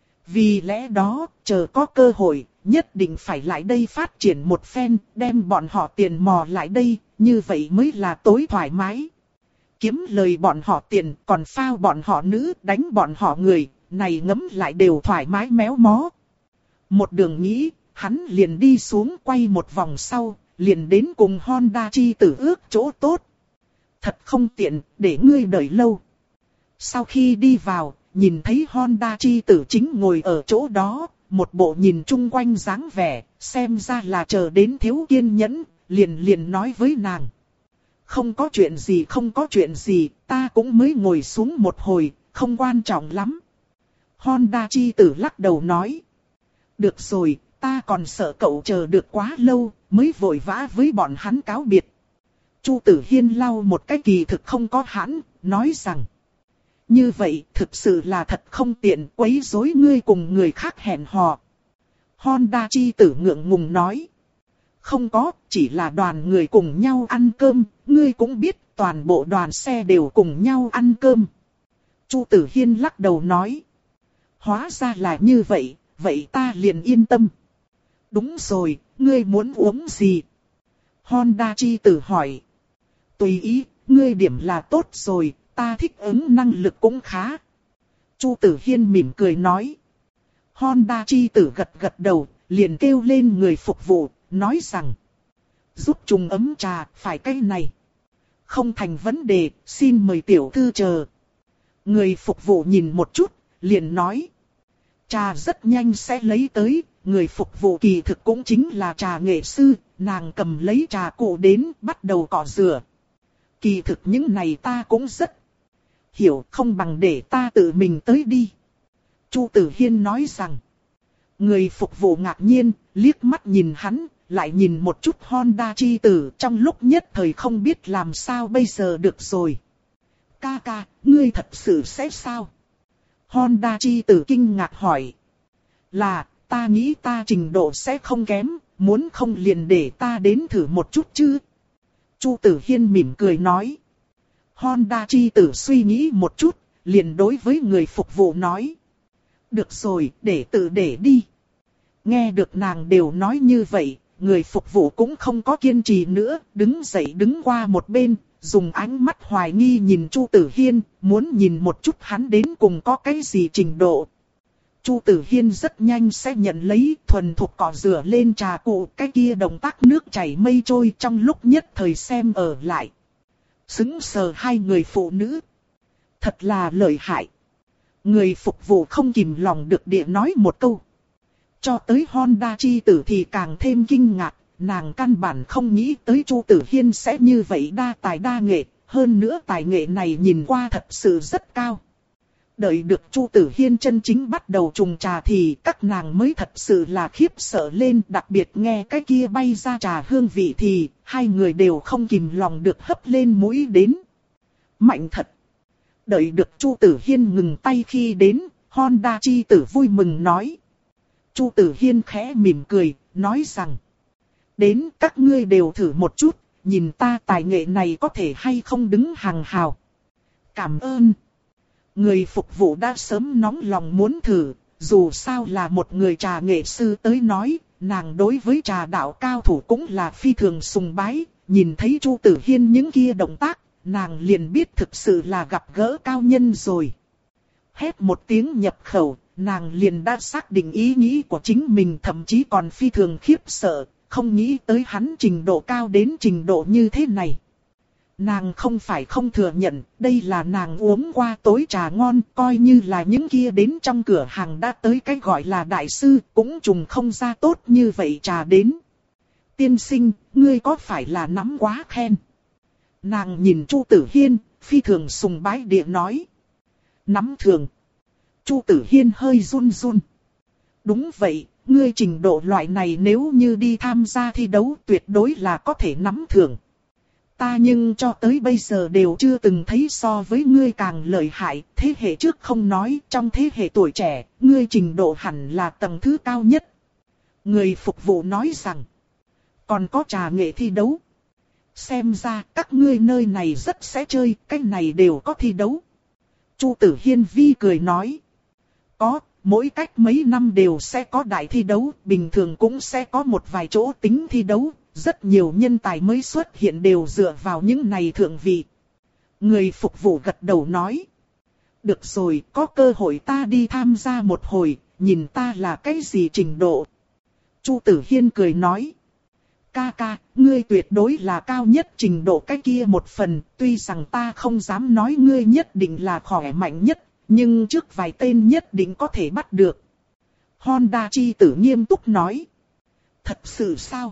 Vì lẽ đó, chờ có cơ hội, nhất định phải lại đây phát triển một phen, đem bọn họ tiền mò lại đây, như vậy mới là tối thoải mái. Kiếm lời bọn họ tiền, còn phao bọn họ nữ, đánh bọn họ người, này ngấm lại đều thoải mái méo mó. Một đường nghĩ, hắn liền đi xuống quay một vòng sau, liền đến cùng Honda chi tử ước chỗ tốt. Thật không tiện, để ngươi đợi lâu. Sau khi đi vào, nhìn thấy Honda chi tử chính ngồi ở chỗ đó, một bộ nhìn chung quanh dáng vẻ, xem ra là chờ đến thiếu kiên nhẫn, liền liền nói với nàng. Không có chuyện gì không có chuyện gì, ta cũng mới ngồi xuống một hồi, không quan trọng lắm. Honda chi tử lắc đầu nói. Được rồi, ta còn sợ cậu chờ được quá lâu, mới vội vã với bọn hắn cáo biệt. Chu Tử Hiên lau một cái kỳ thực không có hãn, nói rằng. Như vậy thực sự là thật không tiện, quấy rối ngươi cùng người khác hẹn hò. Honda chi tử ngượng ngùng nói. Không có, chỉ là đoàn người cùng nhau ăn cơm, ngươi cũng biết toàn bộ đoàn xe đều cùng nhau ăn cơm. Chu Tử Hiên lắc đầu nói. Hóa ra là như vậy, vậy ta liền yên tâm. Đúng rồi, ngươi muốn uống gì? Honda chi tử hỏi. Tùy ý, ngươi điểm là tốt rồi, ta thích ứng năng lực cũng khá. Chu Tử Hiên mỉm cười nói. Honda chi tử gật gật đầu, liền kêu lên người phục vụ, nói rằng. Giúp trùng ấm trà, phải cái này. Không thành vấn đề, xin mời tiểu thư chờ. Người phục vụ nhìn một chút, liền nói. Trà rất nhanh sẽ lấy tới, người phục vụ kỳ thực cũng chính là trà nghệ sư, nàng cầm lấy trà cụ đến, bắt đầu cọ rửa. Kỳ thực những này ta cũng rất hiểu, không bằng để ta tự mình tới đi. Chu Tử Hiên nói rằng. Người phục vụ ngạc nhiên, liếc mắt nhìn hắn, lại nhìn một chút Honda chi tử, trong lúc nhất thời không biết làm sao bây giờ được rồi. Ca ca, ngươi thật sự sẽ sao? Honda chi tử kinh ngạc hỏi. Là, ta nghĩ ta trình độ sẽ không kém, muốn không liền để ta đến thử một chút chứ. Chu Tử Hiên mỉm cười nói. Honda chi tử suy nghĩ một chút, liền đối với người phục vụ nói. Được rồi, để tự để đi. Nghe được nàng đều nói như vậy, người phục vụ cũng không có kiên trì nữa, đứng dậy đứng qua một bên, dùng ánh mắt hoài nghi nhìn Chu Tử Hiên, muốn nhìn một chút hắn đến cùng có cái gì trình độ. Chu Tử Hiên rất nhanh sẽ nhận lấy, thuần thục cọ rửa lên trà cụ, cái kia động tác nước chảy mây trôi trong lúc nhất thời xem ở lại. Sững sờ hai người phụ nữ. Thật là lợi hại. Người phục vụ không kìm lòng được địa nói một câu. Cho tới Honda chi tử thì càng thêm kinh ngạc, nàng căn bản không nghĩ tới Chu Tử Hiên sẽ như vậy đa tài đa nghệ, hơn nữa tài nghệ này nhìn qua thật sự rất cao. Đợi được Chu Tử Hiên chân chính bắt đầu trùng trà thì các nàng mới thật sự là khiếp sợ lên, đặc biệt nghe cái kia bay ra trà hương vị thì hai người đều không kìm lòng được hấp lên mũi đến. Mạnh thật! Đợi được Chu Tử Hiên ngừng tay khi đến, Honda chi tử vui mừng nói. Chu Tử Hiên khẽ mỉm cười, nói rằng. Đến các ngươi đều thử một chút, nhìn ta tài nghệ này có thể hay không đứng hàng hào. Cảm ơn. Người phục vụ đã sớm nóng lòng muốn thử, dù sao là một người trà nghệ sư tới nói, nàng đối với trà đạo cao thủ cũng là phi thường sùng bái, nhìn thấy Chu Tử Hiên những kia động tác, nàng liền biết thực sự là gặp gỡ cao nhân rồi. Hét một tiếng nhập khẩu, nàng liền đã xác định ý nghĩ của chính mình, thậm chí còn phi thường khiếp sợ, không nghĩ tới hắn trình độ cao đến trình độ như thế này. Nàng không phải không thừa nhận, đây là nàng uống qua tối trà ngon, coi như là những kia đến trong cửa hàng đã tới cái gọi là đại sư, cũng trùng không ra tốt như vậy trà đến. Tiên sinh, ngươi có phải là nắm quá khen? Nàng nhìn Chu Tử Hiên, phi thường sùng bái địa nói. Nắm thường. Chu Tử Hiên hơi run run. Đúng vậy, ngươi trình độ loại này nếu như đi tham gia thi đấu tuyệt đối là có thể nắm thường. Ta nhưng cho tới bây giờ đều chưa từng thấy so với ngươi càng lợi hại, thế hệ trước không nói, trong thế hệ tuổi trẻ, ngươi trình độ hẳn là tầng thứ cao nhất. Người phục vụ nói rằng, còn có trà nghệ thi đấu. Xem ra các ngươi nơi này rất sẽ chơi, cái này đều có thi đấu. Chu Tử Hiên vi cười nói, có, mỗi cách mấy năm đều sẽ có đại thi đấu, bình thường cũng sẽ có một vài chỗ tính thi đấu. Rất nhiều nhân tài mới xuất hiện đều dựa vào những này thượng vị. Người phục vụ gật đầu nói. Được rồi, có cơ hội ta đi tham gia một hồi, nhìn ta là cái gì trình độ. Chu Tử Hiên cười nói. Ca ca, ngươi tuyệt đối là cao nhất trình độ cái kia một phần, tuy rằng ta không dám nói ngươi nhất định là khỏe mạnh nhất, nhưng trước vài tên nhất định có thể bắt được. Honda chi tử nghiêm túc nói. Thật sự sao?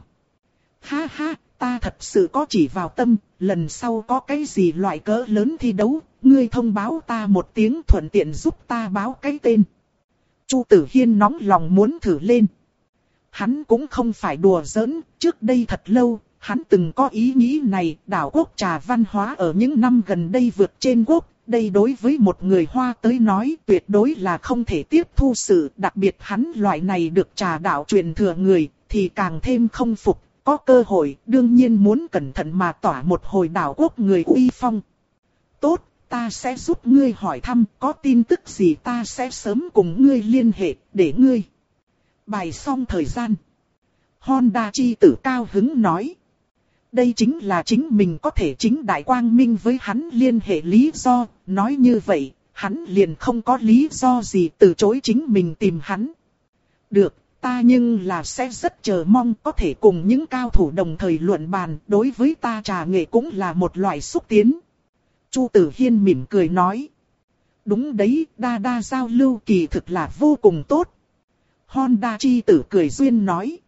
Ha ha, ta thật sự có chỉ vào tâm, lần sau có cái gì loại cỡ lớn thi đấu, ngươi thông báo ta một tiếng thuận tiện giúp ta báo cái tên. Chu Tử Hiên nóng lòng muốn thử lên. hắn cũng không phải đùa giỡn, trước đây thật lâu, hắn từng có ý nghĩ này, đảo quốc trà văn hóa ở những năm gần đây vượt trên quốc. Đây đối với một người Hoa tới nói tuyệt đối là không thể tiếp thu sự, đặc biệt hắn loại này được trà đạo truyền thừa người, thì càng thêm không phục, có cơ hội đương nhiên muốn cẩn thận mà tỏa một hồi đảo quốc người uy phong. Tốt, ta sẽ giúp ngươi hỏi thăm, có tin tức gì ta sẽ sớm cùng ngươi liên hệ, để ngươi. Bài xong thời gian. Honda chi tử cao hứng nói. Đây chính là chính mình có thể chính đại quang minh với hắn liên hệ lý do, nói như vậy, hắn liền không có lý do gì từ chối chính mình tìm hắn. Được, ta nhưng là sẽ rất chờ mong có thể cùng những cao thủ đồng thời luận bàn, đối với ta trà nghệ cũng là một loại xúc tiến. Chu Tử Hiên mỉm cười nói. Đúng đấy, đa đa giao lưu kỳ thực là vô cùng tốt. Honda chi tử cười duyên nói.